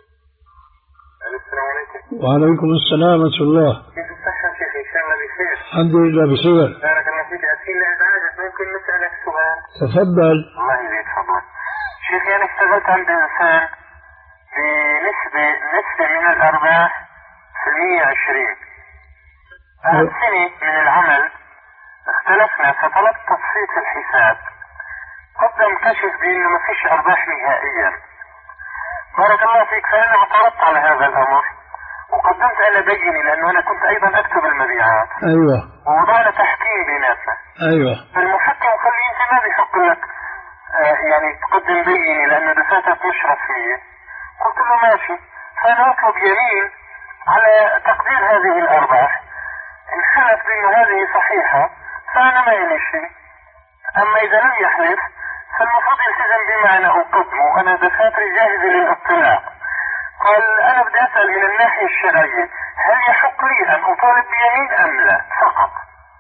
السلام عليكم. وعليكم السلام ورحمة الله. كيف الصحة شيخ؟ إن شاء الله بخير. الحمد لله بخير. بارك الله فيك. أسئلة إذا ممكن نسألك سؤال؟ تفضل. الله يزيد فضلك. شيخي أنا اشتغلت عند إنسان بنسبة نسبة من الأرباح في المية عشرين. بعد سنة من العمل اختلفنا فطلبت تصفية الحساب. قدم كشف بأنه ما فيش أرباح نهائيا. بارك الله فيك. فأنا اعترضت على هذا الأمر وقدمت أنا بيني لأنه أنا كنت أيضا أكتب المبيعات. أيوة. ووضعنا تحكيم بيناتنا. أيوة. المحكم قال لي أنت ما بيحق لك آه يعني تقدم بيني لأنه دفاتك مش رسمية. قلت له ماشي. فأنا أطلب يمين على تقدير هذه الأرباح. إن حلف بأنه هذه صحيحة فأنا ما إلي شيء. أما إذا لم يحلف فالمفروض يلتزم بما أنا أقدمه وأنا دفاتري جاهزة للاطلاع. قال أنا بدي أسأل من الناحية الشرعية هل يحق لي أن أطالب بيمين أم لا فقط؟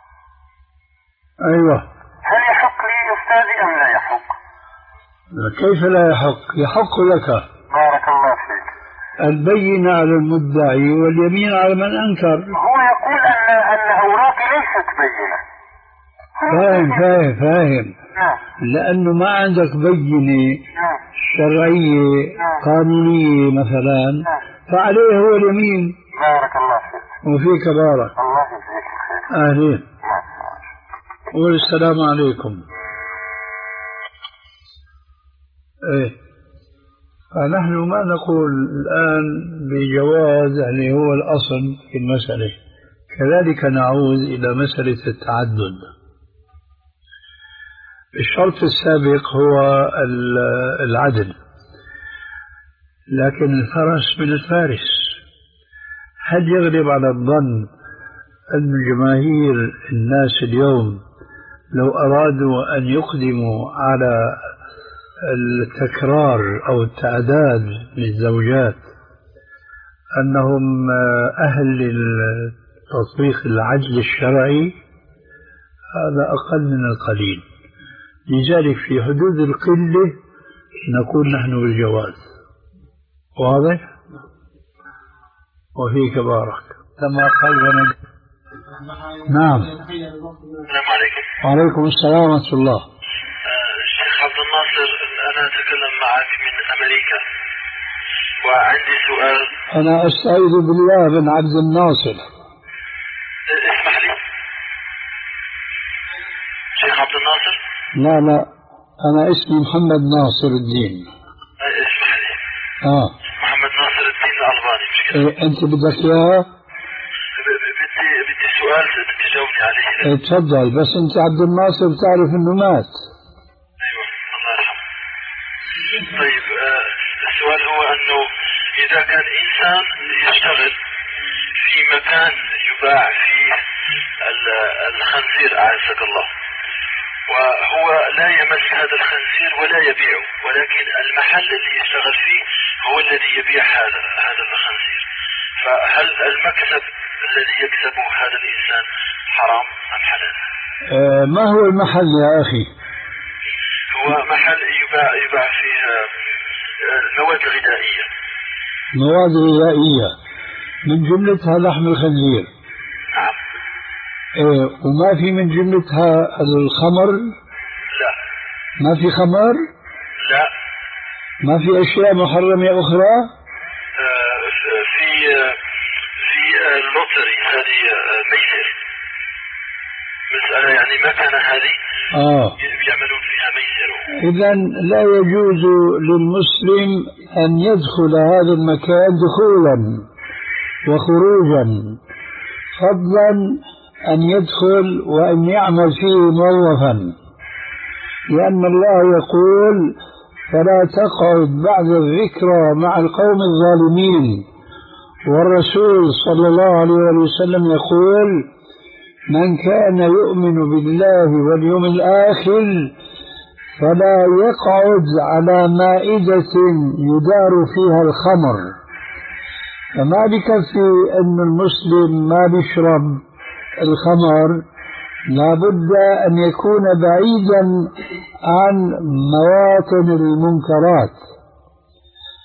أيوة. هل يحق لي أستاذي أم لا يحق؟ كيف لا يحق؟ يحق لك. بارك الله فيك. البينة على المدعي واليمين على من أنكر. هو يقول أن أن أوراقي ليست بينة. فاهم فاهم فاهم. نعم. لأنه ما عندك بينة نعم. شرعية نعم. قانونية مثلا نعم. فعليه هو اليمين. بارك الله فيك. وفيك بارك. الله يجزيك الخير. أهلين. نعم. والسلام عليكم. إيه فنحن ما نقول الآن بجواز اللي هو الأصل في المسألة. كذلك نعود إلى مسألة التعدد. الشرط السابق هو العدل، لكن الفرس من الفارس. هل يغلب على الظن أن جماهير الناس اليوم لو أرادوا أن يقدموا على التكرار أو التعداد للزوجات أنهم أهل لتطبيق العدل الشرعي؟ هذا أقل من القليل. لذلك في حدود القلة نقول نحن بالجواز. واضح؟ وفيك بارك. كما قال ونجد. نعم. السلام عليكم. وعليكم السلام ورحمة الله. الشيخ عبد الناصر أنا أتكلم معك من أمريكا وعندي سؤال. أنا أستعيذ بالله بن عبد الناصر. اسمح لي شيخ عبد الناصر. لا لا أنا اسمي محمد ناصر الدين. اسمح لي. آه. محمد ناصر الدين الألباني مش كده؟ إيه أنت بدك إياه؟ بدي بدي سؤال تجاوبني عليه. إيه تفضل. بس أنت عبد الناصر بتعرف إنه مات. أيوة الله يرحمه. طيب آه السؤال هو أنه إذا كان إنسان يشتغل في مكان يباع فيه الخنزير أعزك الله، وهو لا يمس هذا الخنزير ولا يبيعه، ولكن المحل اللي يشتغل فيه هو الذي يبيع هذا هذا الخنزير، فهل المكسب الذي يكسبه هذا الإنسان حرام أم حلال؟ آه ما هو المحل يا أخي؟ هو محل يباع يباع فيه مواد غذائية. مواد غذائية من جملتها لحم الخنزير. نعم. إيه وما في من جملتها الخمر؟ لا. ما في خمر؟ لا. ما في أشياء محرمة أخرى؟ آه في في اللوتري هذه ميسر، مسألة يعني مكنة هذه آه. يعملون فيها ميسر. إذا لا يجوز للمسلم أن يدخل هذا المكان دخولا وخروجا، فضلا أن يدخل وأن يعمل فيه موظفا، لأن الله يقول فلا تقعد بعد الذكرى مع القوم الظالمين، والرسول صلى الله عليه وسلم يقول من كان يؤمن بالله واليوم الآخر فلا يقعد على مائدة يدار فيها الخمر. فما بكفي أن المسلم ما بيشرب الخمر، لابد أن يكون بعيدا عن مواطن المنكرات.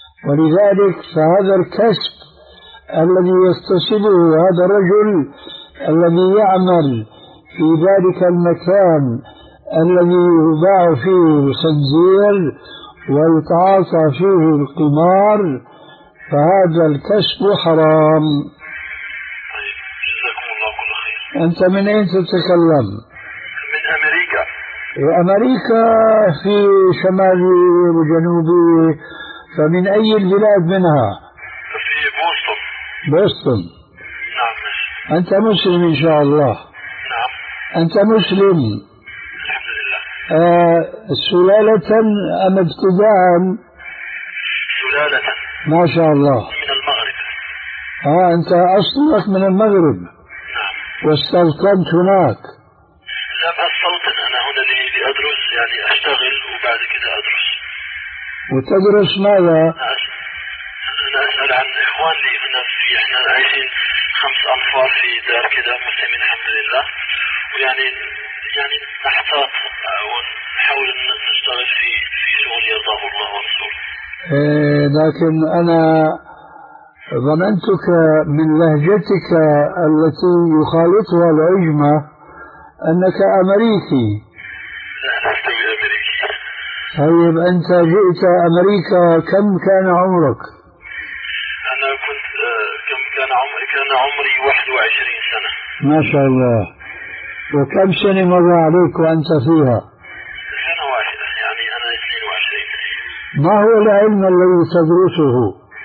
ولذلك فهذا الكسب الذي يستصله هذا الرجل الذي يعمل في ذلك المكان الذي يباع فيه الخنزير ويتعاطى فيه القمار فهذا الكسب حرام. طيب جزاكم الله كل خير. أنت من أين تتكلم؟ من أمريكا. أمريكا في شمالي وجنوبي، فمن أي البلاد منها؟ في بوسطن. بوسطن. نعم. أنت مسلم إن شاء الله؟ نعم. أنت مسلم؟ الحمد لله. آه سلالة أم ابتداء؟ سلالة. ما شاء الله. من المغرب. آه أنت أصلك من المغرب. نعم. واستوطنت هناك. لا أستوطن، أنا هنا لأدرس، يعني أشتغل وبعد كده أدرس. وتدرس ماذا؟ أنا أسأل عن إخوان لي هنا، في إحنا عايشين خمس أنفار في دار كده مسلمين الحمد لله، ويعني يعني نحتاط ونحاول نشتغل في في شغل يرضاه الله ورسوله. إيه لكن أنا ظننتك من لهجتك التي يخالطها العجمة أنك أمريكي. لا لست بأمريكي. طيب أنت جئت أمريكا كم كان عمرك؟ أنا كنت كم كان عمري؟ كان عمري واحد وعشرين سنة. ما شاء الله. وكم سنة مر عليك وأنت فيها؟ سنة واحدة، يعني أنا اثنين وعشرين. ما هو العلم الذي تدرسه؟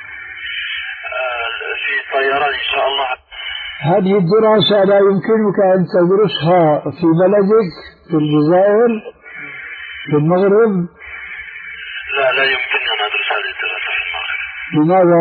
في الطيران إن شاء الله. هذه الدراسة لا يمكنك أن تدرسها في بلدك في الجزائر في المغرب؟ لا لا يمكنني أن أدرس هذه الدراسة في المغرب. لماذا؟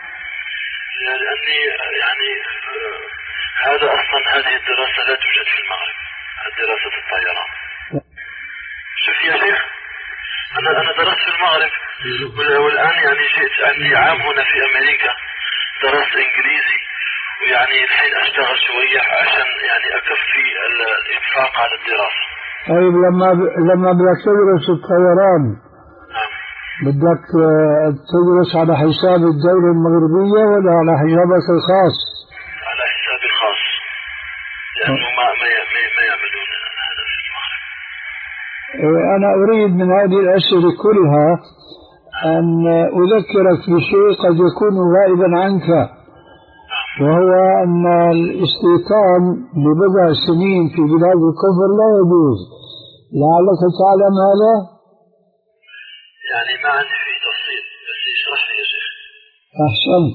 لأني يعني هذا أصلا هذه الدراسة لا توجد في المغرب، دراسة الطيران. شوف يا شيخ، أنا أنا درست في المغرب والآن يعني جئت عندي عام هنا في أمريكا، درست إنجليزي، ويعني الحين أشتغل شوية عشان يعني أكفي الإنفاق على الدراسة. طيب لما ب... لما بدك تدرس الطيران نعم. بدك تدرس على حساب الدولة المغربية ولا على حسابك الخاص؟ على حسابي الخاص، لأنه ما ما ما يعملون هذا في المغرب. أنا أريد من هذه الأسئلة كلها أن أذكرك بشيء قد يكون غائبا عنك، وهو أن الاستيطان لبضع سنين في بلاد الكفر لا يجوز. لعلك تعلم هذا؟ يعني ما عندي فيه تفصيل، بس اشرح لي يا شيخ. أحسنت.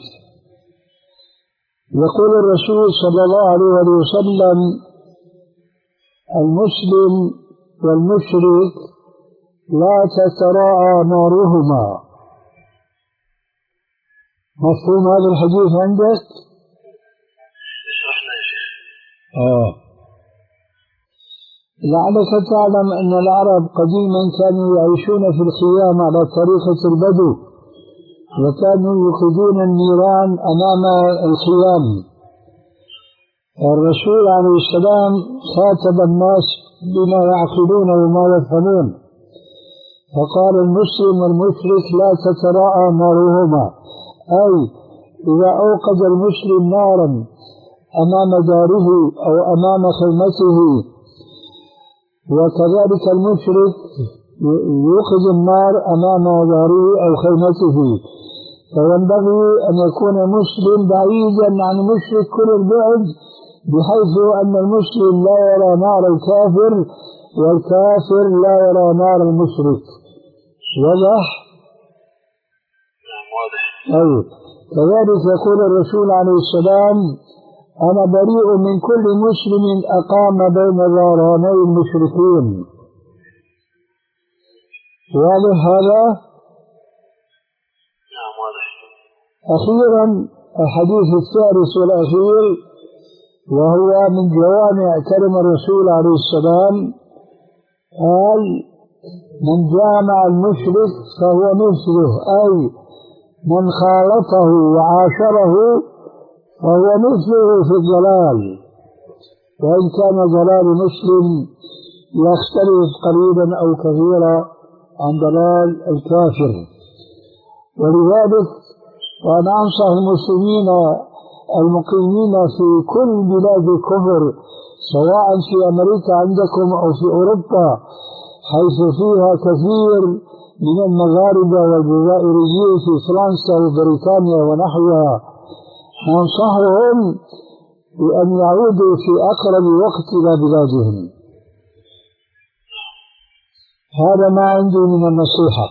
يقول الرسول صلى الله عليه وسلم: المسلم والمشرك لا تتراءى نارهما. مفهوم هذا الحديث عندك؟ اشرحنا يا شيخ. آه. لعلك تعلم أن العرب قديما كانوا يعيشون في الخيام على طريقة البدو، وكانوا يوقدون النيران أمام الخيام. الرسول عليه السلام خاطب الناس بما يعقلون وما يفهمون، فقال: المسلم والمشرك لا تتراءى نارهما، أي إذا أوقد المسلم نارا أمام داره أو أمام خيمته، وكذلك المشرك يوقد النار أمام داره أو خيمته، فينبغي أن يكون مسلم بعيدا عن المشرك كل البعد، بحيث أن المسلم لا يرى نار الكافر والكافر لا يرى نار المشرك. واضح؟ نعم واضح. أيوة. كذلك يقول الرسول عليه السلام: أنا بريء من كل مسلم أقام بين ظهراني المشركين. واضح هذا؟ نعم واضح. أخيرا الحديث الثالث والأخير، وهو من جوامع كلمة الرسول عليه السلام، قال: من جامع المشرك فهو مثله، أي من خالطه وعاشره فهو مثله في الضلال، وإن كان ضلال مسلم يختلف قليلا أو كثيرا عن ضلال الكافر. ولذلك وأنا أنصح المسلمين المقيمين في كل بلاد الكفر سواء في أمريكا عندكم أو في أوروبا حيث فيها كثير من المغاربة والجزائريين في فرنسا وبريطانيا ونحوها، ننصحهم بأن يعودوا في أقرب وقت إلى بلادهم. هذا ما عندي من النصيحة.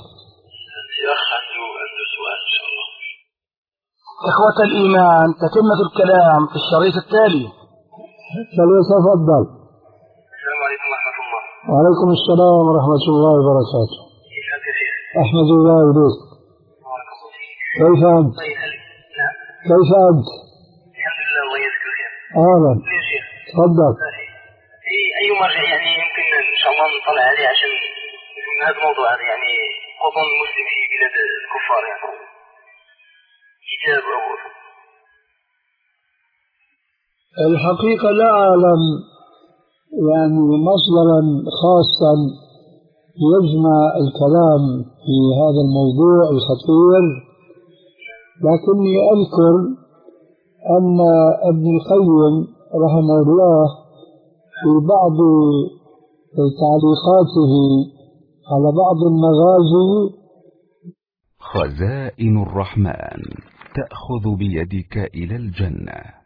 إخوة الإيمان، تتمة الكلام في الشريط التالي. فليتفضل. السلام عليكم ورحمة الله. وعليكم السلام ورحمة الله وبركاته. كيف أنت يا شيخ؟ أحمد الله إليك. كيف أنت؟ نعم. كيف أنت؟ الحمد لله الله يجزيك الخير. أهلا. يا شيخ. تفضل. أي مرجع يعني يمكن إن شاء الله نطلع عليه عشان من هذا الموضوع هذا يعني قطن المسلم في بلاد الكفار يعني كتاب أو الحقيقة لا أعلم يعني مصدرا خاصا يجمع الكلام في هذا الموضوع الخطير، لكني أذكر أن ابن القيم رحمه الله في بعض تعليقاته على بعض المغازي خزائن الرحمن تأخذ بيدك إلى الجنة.